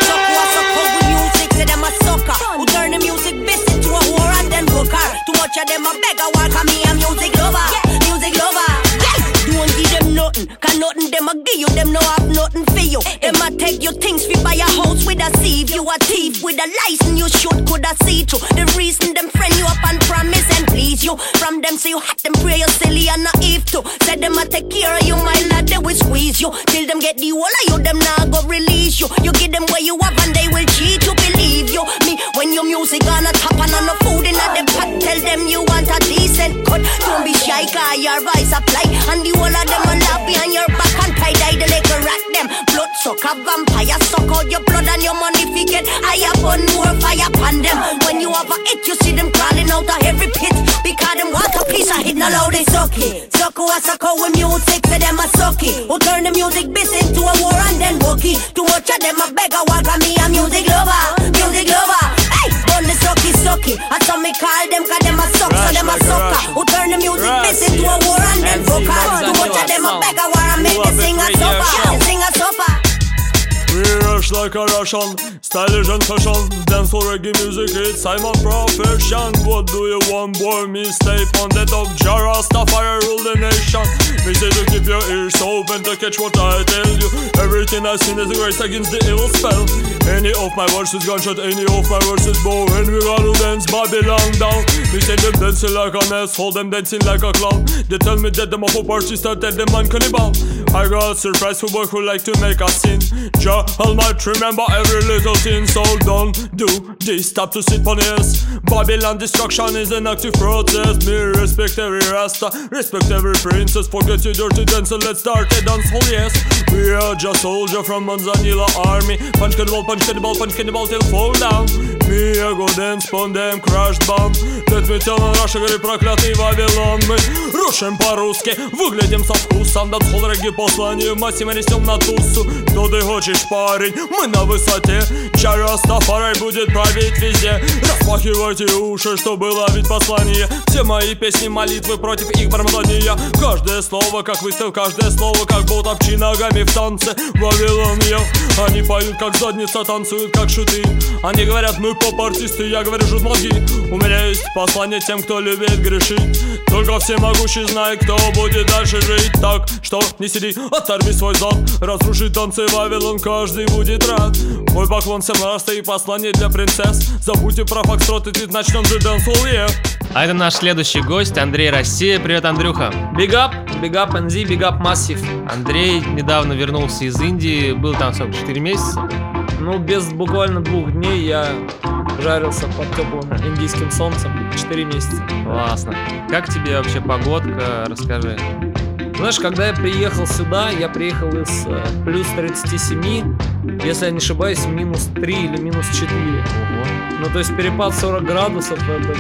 Music, say them a sucker. Who turn the music business into a whore and then broke her. Too much of them a beg a walk, and me a music lover, music lover. Don't give them nothing, cause nothing them a give you. Them no have nothing for you. Them a take your things fi buy a house with a sieve. You a thief with a license, you should coulda see through. The reason them friend you up and promise and please you. From them say you hot, them pray you silly and naive too. Said them a take care of you, my lad, they will squeeze you. Till them get the whole of you, them nah go release you. You give them where you have and they will cheat you, believe you. Me, when your music on a top and on the food in a them pot, tell them you want a decent cut. Don't be shy, cause your voice apply. And the whole of them a laugh behind your back and tie-dye the little rat them. Blood sucker, vampire, suck out your blood and your money fi get higher, burn more fire upon them. When you have a hit, you see them crawling out of every pit, because them want a piece of hit, no loud they suck it. Suck who a suck out with music, for them a suck it. Who turn the music business into a war and then walk it. Too much of them a beg a walk, and me a music lover, music lover. Hey, burn the sucky sucky, and some me call them cause them a suck, so them a sucker. Who turn the music business into a war and then walk it. Too much of them a beg a war and make the singer suffer, singer suffer. We rush like a Russian, stylish and fashion. Dance for reggae music, it's I'm a profession. What do you want, boy? Me stay on the top. Jara, Rastafari rule the nation. Me say to keep your ears open to catch what I tell you. Everything I seen is a grace against the evil spell. Any of my words is gunshot, any of my words is bow. And we gotta dance Babylon down. Me say them dancing like an asshole, them dancing like a clown. They tell me that them up a party start, that them man cannibal. I got a surprise for boy who like to make a scene. Ja, I might remember every little thing, so don't do this. Stop to sit on this. Babylon destruction is an active process. Me respect every rasta, respect every princess. Forget your dirty dance and let's start a dance hall, yes. We are just soldier from Manzanilla army. Punch cannibal, punch cannibal, punch cannibal till fall down. Me I go dance pon them crash bomb. Let me tell you, Russia говорит проклятый Вавилон. Мы рушим по-русски, выглядим со вкусом. Дансхолл регги послание, массимо несем на тусу. Кто ты хочешь, парень, мы на высоте. Джа Растафари будет править везде. Распахивайте уши, чтобы ловить послание. Все мои песни молитвы против их бормотания. Каждое слово как выстрел, каждое слово как болтовчи ногами в танце. Вавилон, йо. Они поют как задница, танцуют как шуты. Они говорят, мы поп-артисты, я говорю, журналги. У меня есть послание тем, кто любит грешить. Только всемогущий знает, кто будет дальше жить. Так что не сиди, оторви свой зад. Разрушить танцы Вавилон, каждый будет рад. Мой поклон всем раста и послание для принцесс. Забудьте про фокстрот, и начнем же dancehall, yeah. А это наш следующий гость, Андрей Россия. Привет, Андрюха. Big up, big up эн зет, big up Massive. Андрей недавно вернулся из Индии, был там сколько, четыре месяца? Ну, без буквально двух дней я жарился под теплым индийским солнцем четыре месяца. Классно. Как тебе вообще погодка? Расскажи. Знаешь, когда я приехал сюда, я приехал из э, плюс тридцать семь, если я не ошибаюсь, минус три или минус четыре. Ого. Ну, то есть перепад сорок градусов, это...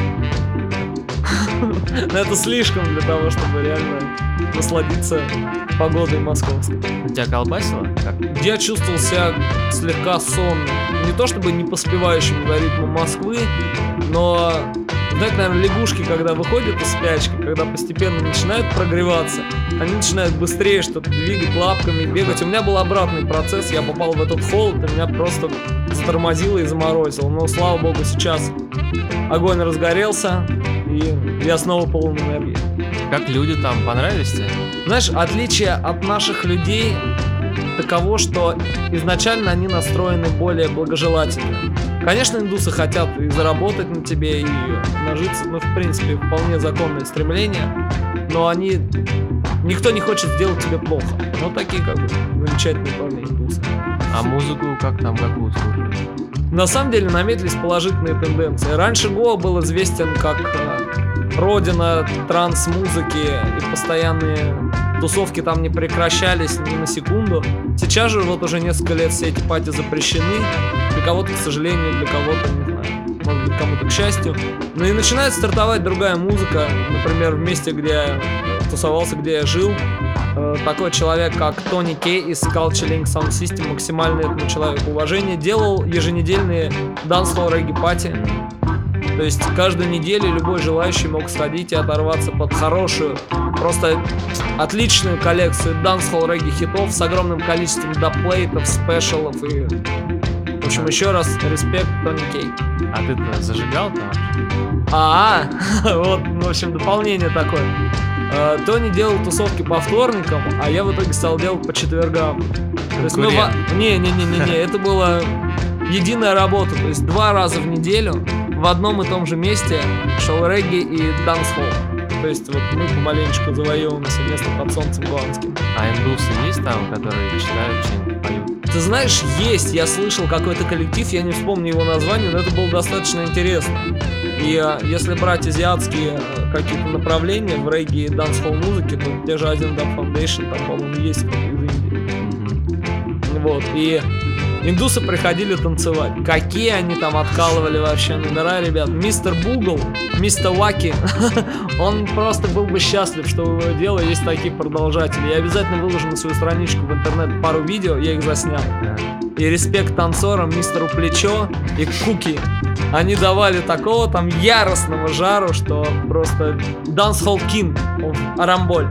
это слишком для того, чтобы реально насладиться погодой московской. Тебя колбасило? Как? Я чувствовал себя слегка сонным. Не то чтобы не поспевающим за ритмом Москвы, но... Знаете, наверное, лягушки, когда выходят из спячки, когда постепенно начинают прогреваться, они начинают быстрее что-то двигать лапками, бегать. У меня был обратный процесс, я попал в этот холод, и меня просто затормозило и заморозило. Но, слава богу, сейчас огонь разгорелся, и я снова полон энергии. Как люди там, понравились тебе? Знаешь, отличие от наших людей таково, что изначально они настроены более благожелательно. Конечно, индусы хотят и заработать на тебе, и нажиться, ну, в принципе, вполне законное стремление, но они... Никто не хочет сделать тебе плохо. Ну, такие, как бы, замечательные парни индусы. А музыку как там, какую слушаешь? На самом деле, наметились положительные тенденции. Раньше Гоа был известен как э, родина транс-музыки, и постоянные тусовки там не прекращались ни на секунду. Сейчас же вот уже несколько лет все эти пати запрещены. Для кого-то, к сожалению, для кого-то, не знаю, может быть, кому-то к счастью. Ну и начинает стартовать другая музыка. Например, в месте, где я тусовался, где я жил, э, такой человек, как Тони Кей из Culture Link Sound System, максимально этому человеку уважение, делал еженедельные dancehall reggae пати. То есть каждую неделю любой желающий мог сходить и оторваться под хорошую, просто отличную коллекцию dancehall reggae хитов с огромным количеством дабплейтов, спешалов и... В общем, еще раз, респект, Тони Кей. А ты-то зажигал там? А, вот, в общем, дополнение такое. Тони делал тусовки по вторникам, а я в итоге стал делать по четвергам. То есть мы... Не-не-не-не, это была единая работа, то есть два раза в неделю в одном и том же месте шел регги и dancehall. То есть вот мы помаленечку завоевываем себе место под солнцем голландским. А индусы есть там, которые читают, что-нибудь поют? Ты знаешь, есть. Я слышал какой-то коллектив, я не вспомню его название, но это было достаточно интересно. И а, если брать азиатские а, какие-то направления в регги и dancehall музыке, то те же Asian Dub Foundation, там, по-моему, есть кто-то из Индии. Mm-hmm. Вот, и индусы приходили танцевать. Какие они там откалывали вообще номера, ребят. Мистер Бугл, мистер Ваки, он просто был бы счастлив, что у его дела есть такие продолжатели. Я обязательно выложу на свою страничку в интернет пару видео, я их заснял. И респект танцорам, мистеру Плечо и Куки. Они давали такого там яростного жару, что просто dancehall king of Арамболь.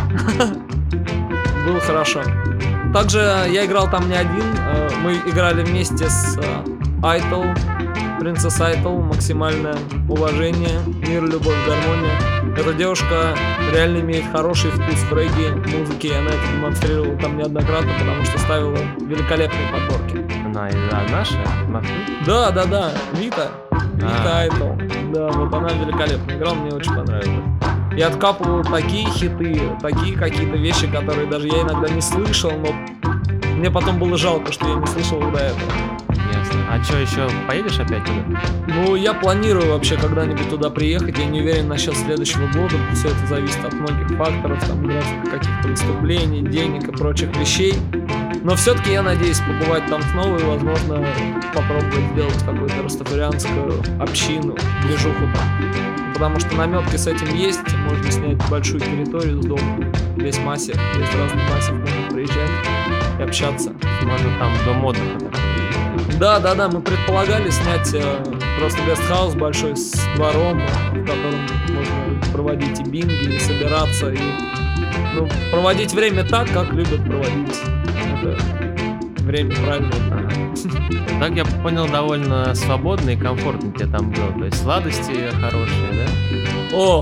Было хорошо. Также я играл там не один, мы играли вместе с Айтл, Принцесс Айтл, максимальное уважение, мир, любовь, гармония. Эта девушка реально имеет хороший вкус в регги музыке, и она это демонстрировала там неоднократно, потому что ставила великолепные подборки. Она из наша? Да, да, да, Вита, Вита Айтл, да, вот она великолепно играла, мне очень понравилось. И откапывал такие хиты, такие какие-то вещи, которые даже я иногда не слышал, но мне потом было жалко, что я не слышал до этого. Ясно. А что, еще поедешь опять туда? Ну, я планирую вообще когда-нибудь туда приехать, я не уверен насчет следующего года, все это зависит от многих факторов, там, графика каких-то выступлений, денег и прочих вещей. Но все-таки я надеюсь побывать там снова и, возможно, попробовать сделать какую-то растафарианскую общину, движуху там. Потому что наметки с этим есть, можно снять большую территорию с домом, весь массив, весь разный массив, можно приезжать. и общаться. Можно там дом отдыха. Да, да, да, мы предполагали снять э, просто гестхаус большой с двором, в котором можно проводить и бинги, и собираться, и ну, проводить время так, как любят проводить это время правильно. Так я понял, довольно свободно и комфортно тебе там было. То есть сладости хорошие, да? О!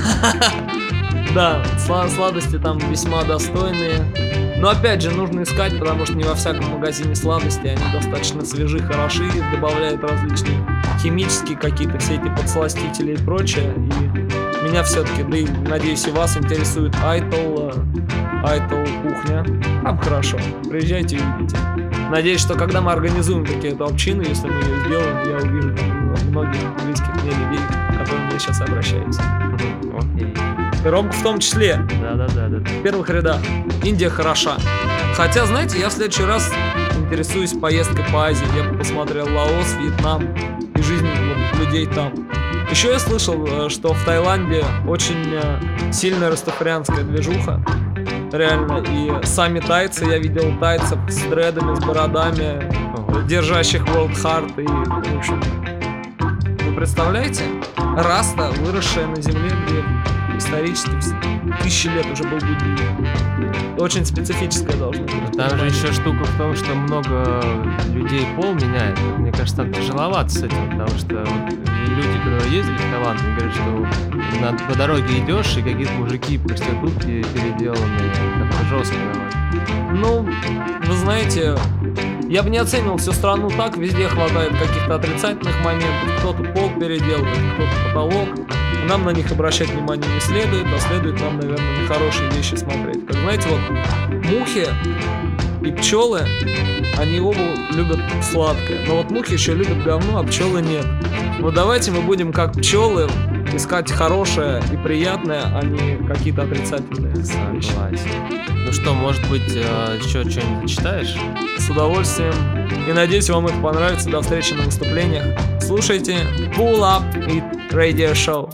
Да, сладости там весьма достойные. Но опять же, нужно искать, потому что не во всяком магазине сладости они достаточно свежи, хороши, добавляют различные химические какие-то все эти подсластители и прочее. И меня все-таки, да и надеюсь и вас интересует Айтл, Айтл кухня. Там хорошо, приезжайте и увидите. Надеюсь, что когда мы организуем какие-то общины, если мы ее сделаем, я увижу там многих близких мне людей, к которым я сейчас обращаюсь. Окей. И Ромку в том числе. Да-да-да. В первых рядах. Индия хороша. Хотя, знаете, я в следующий раз интересуюсь поездкой по Азии. Я посмотрел Лаос, Вьетнам и жизнь вот, людей там. Еще я слышал, что в Таиланде очень сильная растафарианская движуха. Реально. И сами тайцы, я видел тайцев с дредами, с бородами, держащих World Heart. И, в общем, вы представляете? Раста, выросшая на земле, где исторически тысячи лет уже был буддизм. Очень специфическое должно быть. Там же еще штука в том, что много людей пол меняет. Мне кажется, там тяжеловато с этим, потому что вот люди, которые ездили в Таиланд, они говорят, что на, по дороге идешь, и какие-то мужики, проститутки переделанные, как-то жестко давай. Ну, вы знаете, я бы не оценивал всю страну так, везде хватает каких-то отрицательных моментов, кто-то пол переделывает, кто-то потолок. Нам на них обращать внимание не следует, а следует нам, наверное, на хорошие вещи смотреть. Как знаете, вот мухи и пчелы, они оба любят сладкое. Но вот мухи еще любят говно, а пчелы нет. Вот давайте мы будем как пчелы искать хорошее и приятное, а не какие-то отрицательные вещи. Ну что, может быть, еще что-нибудь читаешь? С удовольствием. И надеюсь, вам это понравится. До встречи на выступлениях. Слушайте Pull Up It Radio Show.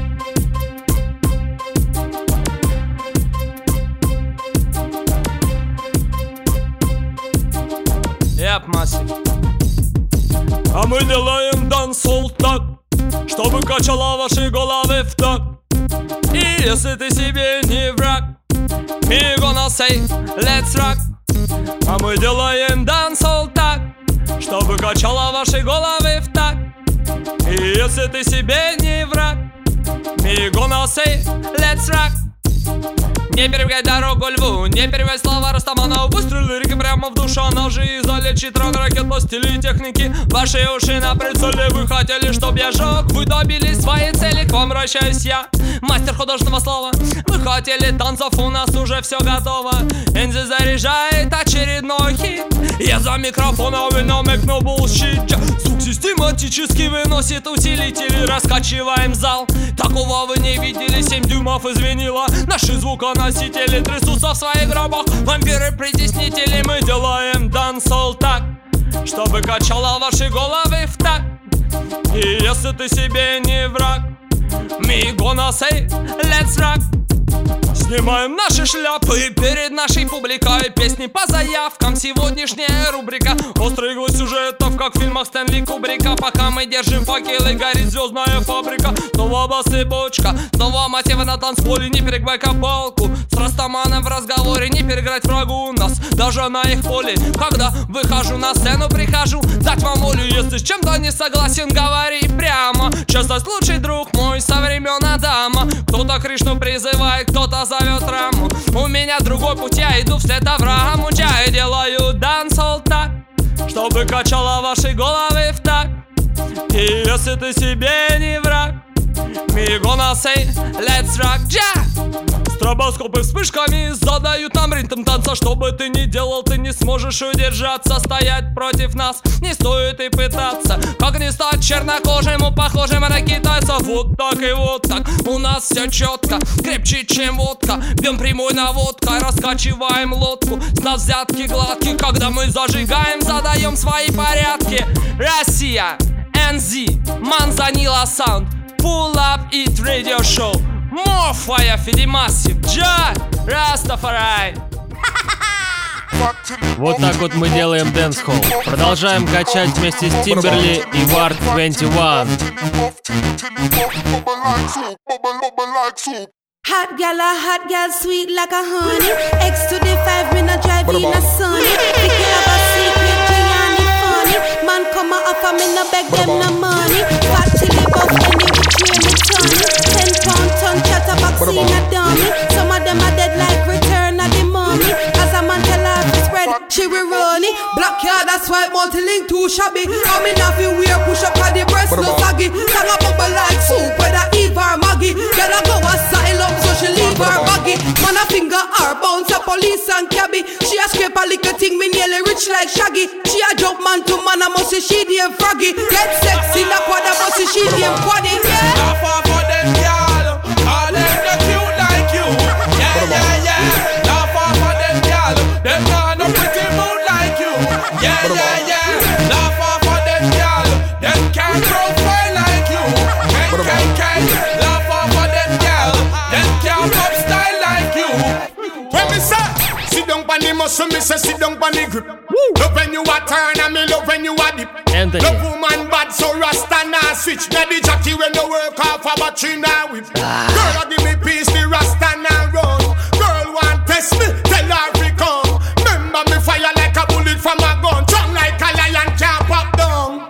Yep, Масси. А мы делаем дансол так, чтобы качало ваши головы в такт. И если ты себе не враг, we gonna say let's rock. А мы делаем дансол так, чтобы качало ваши головы в такт. И если ты себе не враг, we gonna say let's rock. Не перебегай дорогу льву, не перебегай слова Растамана. Выстрел лирики прямо в душу, ножи и залечит рог, ракет по стилю и техники. Ваши уши на прицеле, вы хотели, чтоб я жёг. Вы добились своей цели, к вам обращаюсь я, мастер художественного слова. Вы хотели танцев, у нас уже все готово. Энзи заряжает очередной хит. Я за микрофоном, we no make no bullshit. Звук систематически выносит усилители. Раскачиваем зал, такого вы не видели. Семь дюймов извинила. Наши звуконосители трясутся в своих гробах. Вампиры-притеснители, мы делаем дансол так, чтобы качало ваши головы в такт. И если ты себе не враг, we gonna say let's rock. Снимаем наши шляпы перед нашей публикой. Песни по заявкам, сегодняшняя рубрика. Острый иглы сюжетов, как в фильмах Стэнли Кубрика. Пока мы держим факелы, горит звездная фабрика. Снова бас и бочка, снова мотивы на танцполе. Не перегибай копалку, с Растаманом в разговоре. Не переиграть врагу нас, даже на их поле. Когда выхожу на сцену, прихожу дать вам волю. Если с чем-то не согласен, говори прямо. Честность лучший друг мой со времен Адама. Кто-то Кришну призывает, кто-то зовет Раму. У меня другой путь, я иду вслед Аврааму. Я делаю дансол так, чтобы качало ваши головы в такт. И если ты себе не враг, we gonna say let's rock, ja! Стробоскопы вспышками задают нам ритм танца. Что бы ты ни делал, ты не сможешь удержаться. Стоять против нас не стоит и пытаться. Как не стать чернокожим, похожим на китайцев. Вот так и вот так, у нас все четко, крепче, чем водка. Бьем прямой наводкой, раскачиваем лодку. С нас взятки гладкие, когда мы зажигаем, задаем свои порядки. Россия, эн зет, Манзанила Sound, Pull Up It Radio Show. More fire for the massive, Ja, Rastafari. Вот так вот мы делаем dancehall. Продолжаем качать вместе с Тимберли и Ward двадцать один. Hot gal a hot gal, sweet like a honey. X to the five, me not drive in a sunny. Think you have a secret, Gianni funny. Man come a offer, me no beg them no money. Fat chili buff, any which way me turn. Ten pound ton chatterbox in a dummy. Some of them are dead like Return of the Mummy. As a man tell her to spread, she will run it. Black card, that's why multi-link too shabby. I'm in a few wear, push up on the breast, no saggy. Sang a bubble like soup, whether Eve or Maggie. Girl a go asylum, so she leave her baggy. Man a finger her, bounce a police and cabby. She a scrape a little thing, me nearly rich like Shaggy. She a jump man to man, I must say she damn froggy. Get sexy, la quad, I must say she damn quaddy. Yeah. Not far for them, girl. All them the cute like you. Yeah, yeah, yeah. Not far for them, girl. Them not no pretty mood like you. Yeah, yeah, yeah. Not far for them, girl. Them can't profile like you. Can't, can't, can't. Not far for them, girl. Them can't pop style like you. When me say, sit down pon the muscle, me say sit down pon the grip. Love when you a turn and me love when you a dip. Anthony. Love woman bad so Rasta nah switch. Now the jockey when no work off a battery nah whip. Girl a give me peace, the Rasta nah run. Girl want test me, tell her fi come. Remember me fire like a bullet from a gun. Strong like a lion can't pop down.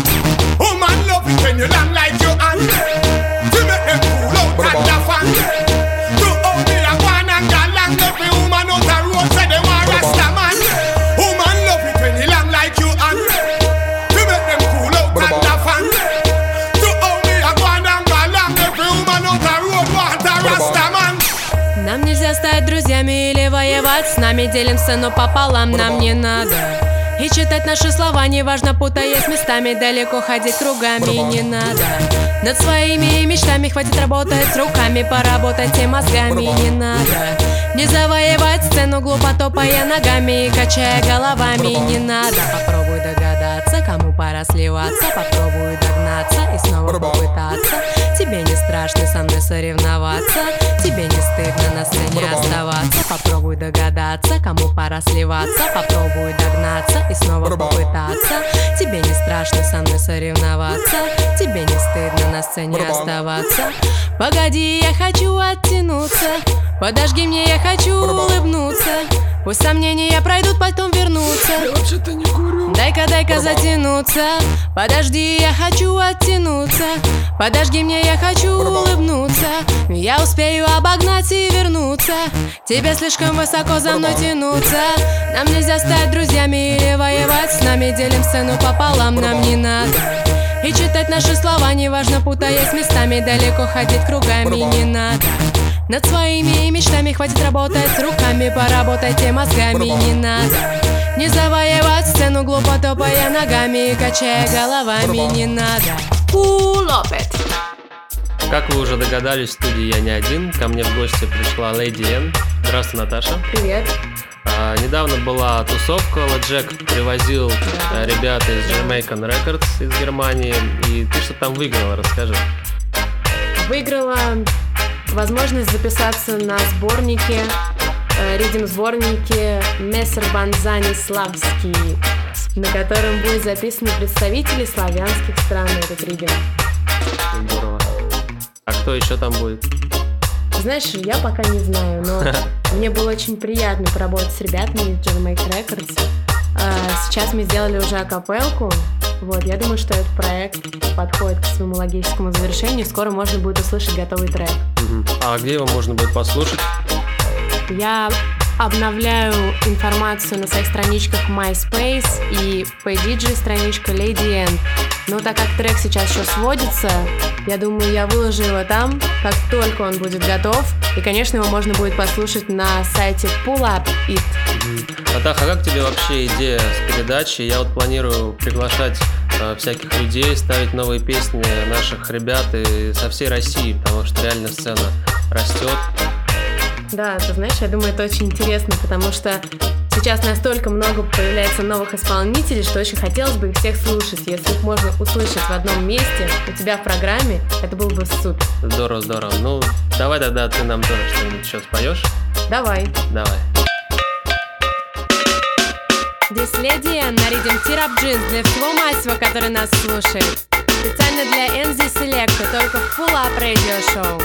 Woman love it when you long like your hand. To make them cool out and the fan. To hold me a one and a long. Every woman out the road say they want Rasta man. Woman love it when you long like you hand. To make them cool out and the fan. To hold me a one and a long. Every woman out the road want a Rasta man. Нам нельзя стать друзьями или воевать. С нами делимся, но пополам нам не надо. И читать наши слова, неважно, путаясь местами. Далеко ходить кругами не надо. Над своими мечтами хватит работать с руками. Поработать и мозгами не надо. Не завоевать сцену, глупо топая ногами и качая головами не надо. Попробуй догадаться, кому пора сливаться. Попробуй догнаться и снова попытаться. Тебе не страшно со мной соревноваться. Тебе не стыдно на сцене оставаться. Попробуй догадаться, кому пора сливаться. Попробуй догнаться и снова попытаться. Тебе не страшно со мной соревноваться. Тебе не стыдно на сцене оставаться. Погоди, я хочу оттянуться. Подожги мне, я хочу улыбнуться. Пусть сомнения пройдут, потом вернутся. Я вообще-то не курю. Дай-ка, дай-ка затянуться. Подожди, я хочу оттянуться. Подожди мне, я хочу улыбнуться. Я успею обогнать и вернуться. Тебе слишком высоко за мной тянуться. Нам нельзя стать друзьями или воевать. С нами делим сцену пополам, нам не надо. И читать наши слова, неважно, путаясь местами. Далеко ходить кругами не надо. Над своими мечтами хватит работать с руками. Поработайте мозгами не надо. Не завоевать сцену, глупо топая ногами и качая головами не надо. Pull up it. Как вы уже догадались, в студии я не один. Ко мне в гости пришла Леди Н. Здравствуй, Наташа. Привет. А, недавно была тусовка, Джек привозил а, ребят из Jamaican Records из Германии. И ты что там выиграла, расскажи. Выиграла возможность записаться на сборнике, э, ритм-сборнике Мессер Банзани Славский, на котором будут записаны представители славянских стран на этот ритм. Здорово. А кто еще там будет? Знаешь, я пока не знаю, но мне было очень приятно поработать с ребятами из Jamaican Records. Сейчас мы сделали уже акапелку. Вот, я думаю, что этот проект подходит к своему логическому завершению. Скоро можно будет услышать готовый трек. А где его можно будет послушать? Я обновляю информацию на своих страничках MySpace и PayDigi страничка Lady N. Но так как трек сейчас еще сводится, я думаю, я выложу его там, как только он будет готов. И, конечно, его можно будет послушать на сайте Pull Up It. Натаха, а как тебе вообще идея с передачей? Я вот планирую приглашать э, всяких людей, ставить новые песни наших ребят и со всей России, потому что реально сцена растет. Да, ты знаешь, я думаю, это очень интересно, потому что сейчас настолько много появляется новых исполнителей, что очень хотелось бы их всех слушать. Если их можно услышать в одном месте, у тебя в программе, это было бы супер. Здорово, здорово. Ну, давай тогда ты нам тоже что-нибудь еще споешь. Давай. Давай. Здесь леди на ритм тирап джинс для всего массива, который нас слушает. Специально для эн зет Select, только в Pull Up Radio Show.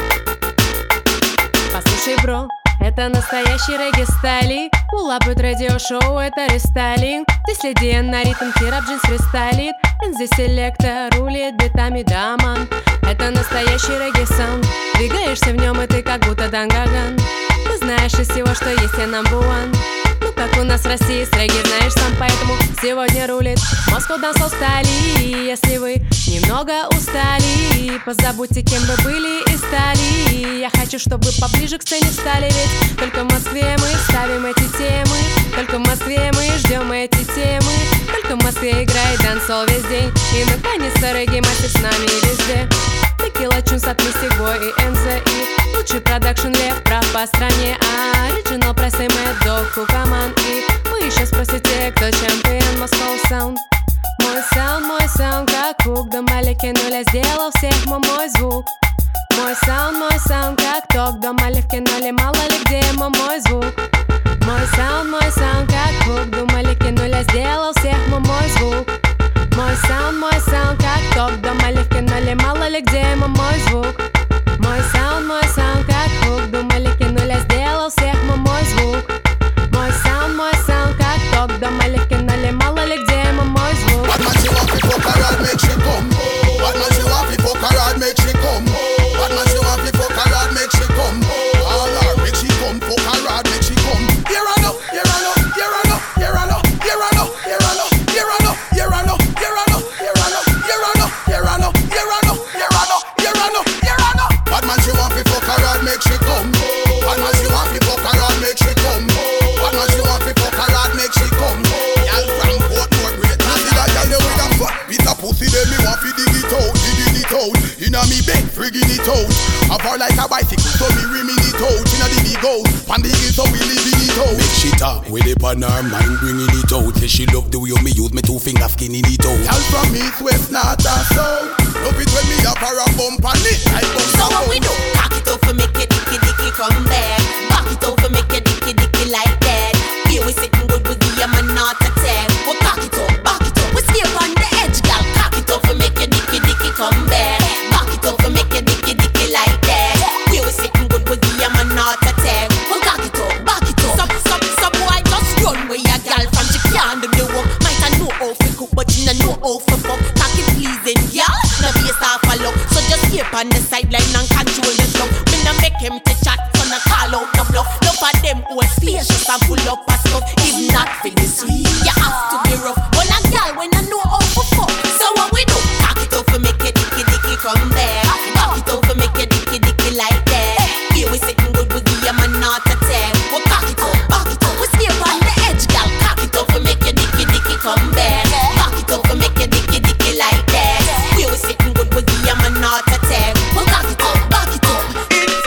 Послушай, бро, это настоящий регги-стайлинг. Pull Up Radio Show, это рестайлинг. Здесь леди на ритм тирап джинс фристайлит. эн зет Select рулит битами, да, ман. Это настоящий регги-саунд. Двигаешься в нем, и ты как будто Дангаган. Ты знаешь из всего, что есть, я number one. Ну как у нас в России с регги, знаешь сам, поэтому сегодня рулит Moscow Dancehall стали. Если вы немного устали, позабудьте, кем вы были и стали. Я хочу, чтобы вы поближе к сцене встали, ведь только в Москве мы ставим эти темы. Только в Москве мы ждем эти темы. Только в Москве играет дансол весь день. И наконец-то регги-мастер с нами везде. Текила Чунс от Mystic Boy и эн зет и лучший продакшн Лев прав по стране. А оригинал прайсы Mad Dog, Кукаман. И вы еще спросите, кто чемпион Moscow Sound. Мой саунд, мой саунд, как хук. До маленьки нуля сделал всех мой, мой звук. Мой саунд, мой саунд, как ток. До маленьки нуля, мало ли где мой, мой звук. Мой саунд, мой саунд, как хук. До маленьки нуля сделал всех мой, мой звук. Мой саунд, мой саунд, как ток. До маленьки нуля, мало ли где мой, мой звук. Мой саунд, мой саунд, как хук. До маленьки нуля сделал всех мой, мой звук. Мой саунд, мой саунд, как ток. До маленьки нуля, мало ли где мой, мой звук. Bad man, she want to fuck her hard, make she come. Bad man, she want to fuck her hard, make she come. Bad man, she want to fuck her hard, make she come. All her, make she come, fuck her hard, make she come. Here I know, here I know, here I know, here I know, here I know, here I know, here I know, here I know, here I know, here I know, here I know, here I know, here I know, here I know, here I know, here I know. Bad man, she want to fuck her hard, make she come. Bad man, she want to fuck her hard, make she come. Bad man, she want to fuck her hard, make she come. Y'all from Portmore, great. See that girl there with a fat piece of pussy, then me want to dig it out, digging it out. Inna me bed, frigging it out. Have her like a bicycle, so me rimming it out. Inna the big house, pan the hill, so we living it out. Make she talk with it on her mind, bringing it out. Say she love the way me use me two fingers, skinning it out. Y'all from east, west, north and south. Love it when me have her a bump on it, I bump. So what we do? Cock it over, make it dicky dicky come back. Back it over, make it dicky dicky like that. Here we sitting good with the am and not attack. We cock it up, back it up. We stay on the edge, gal. Cock it over, make it dicky dicky come back. Back it over, make it dicky dicky like that. Here we sitting good with the am and not attack. We cock it up, back it up. Some some some boy just run with your gal from she can't do the work. Might a know how to cook, but she no know how to fuck. Cock it pleasing, gal. No be a star follow. So just stay on the sideline and control your flow. Me no make him to chat, so no call out no bluff. No for them who are spacious and full up of stuff. If not for the sweet, you have to be rough. Well a gal when I know how to fuck. So what we do? Cock it over, make it dicky dicky come back. Cock it over, make it dicky dicky like that. Here we sitting good with the am and not attack. We cock it up, back it up. We stay on the edge, gal. Cock it over, make it dicky dicky come back. Cock it over, make it dicky dicky like that. Here we sitting good with the am and not attack. We cock it up, back it up. It's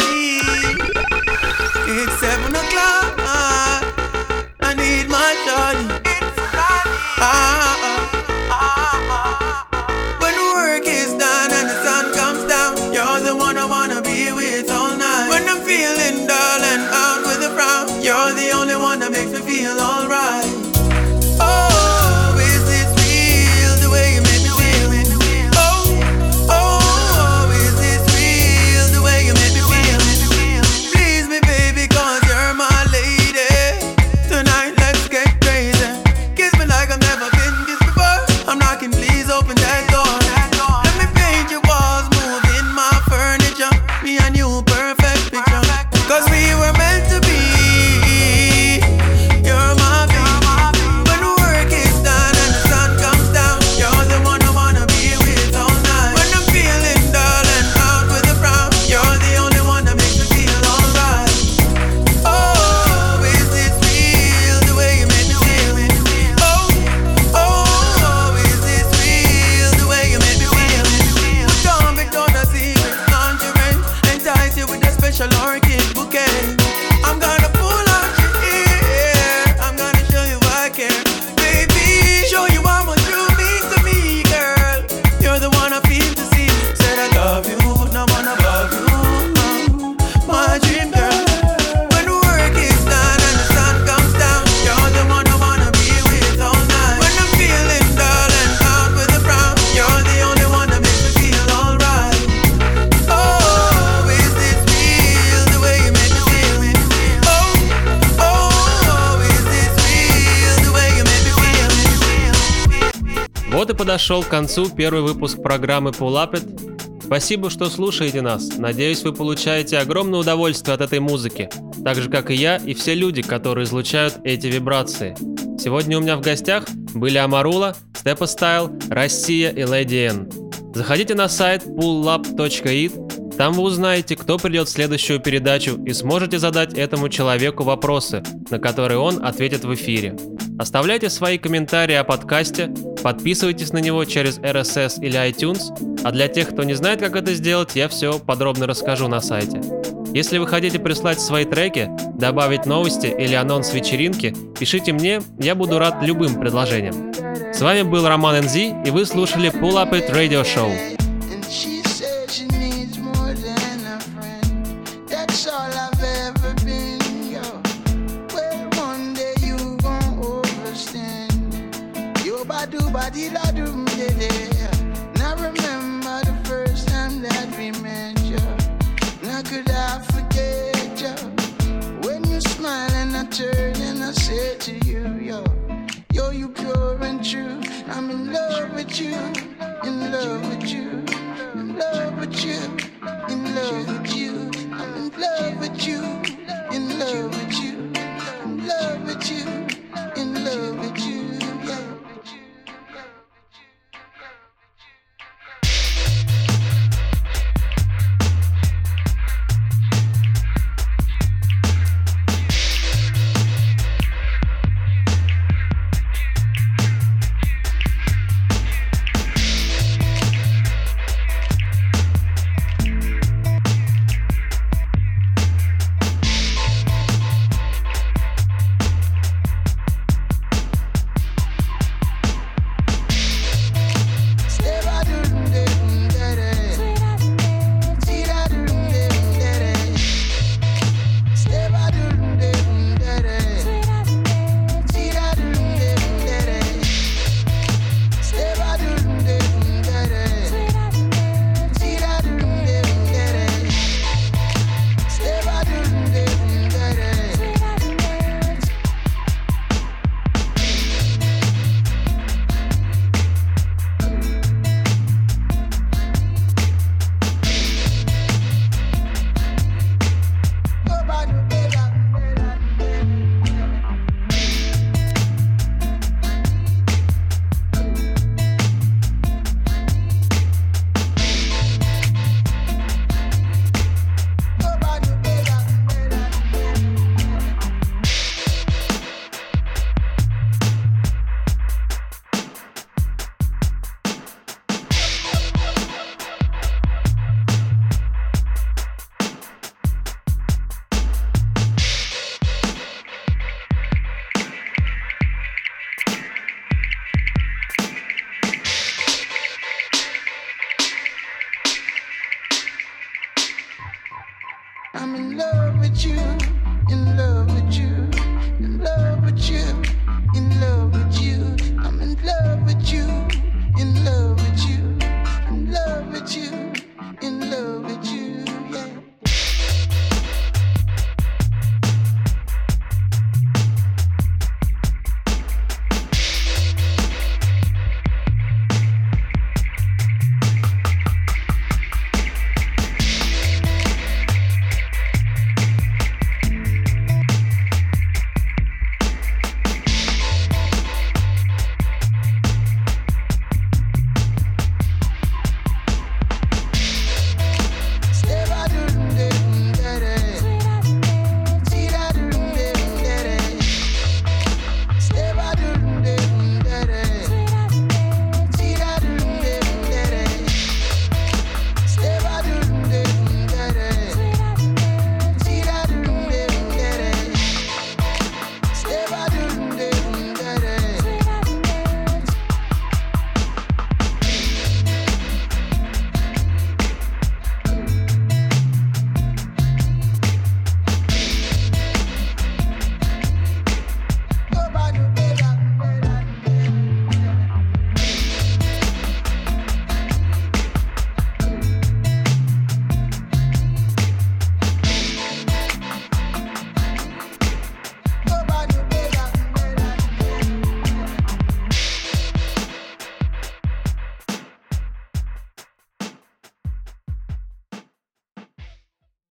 Ronnie. It's seven o'clock. I need my shot. Вот и подошел к концу первый выпуск программы Pull Up It. Спасибо, что слушаете нас. Надеюсь, вы получаете огромное удовольствие от этой музыки, так же, как и я и все люди, которые излучают эти вибрации. Сегодня у меня в гостях были Амарула, Степа Стайл, Россия и Леди Н. Заходите на сайт pull up точка it, там вы узнаете, кто придет в следующую передачу, и сможете задать этому человеку вопросы, на которые он ответит в эфире. Оставляйте свои комментарии о подкасте, подписывайтесь на него через эр эс эс или iTunes, а для тех, кто не знает, как это сделать, я все подробно расскажу на сайте. Если вы хотите прислать свои треки, добавить новости или анонс вечеринки, пишите мне, я буду рад любым предложениям. С вами был Роман эн зи, и вы слушали Pull Up It Radio Show. Now remember the first time that we met you. Now could I forget you? When you smile and I turn and I say to you, yo, yo, you pure and true. I'm in love with you, in love with you, in love with you, in love with you. I'm in love with you.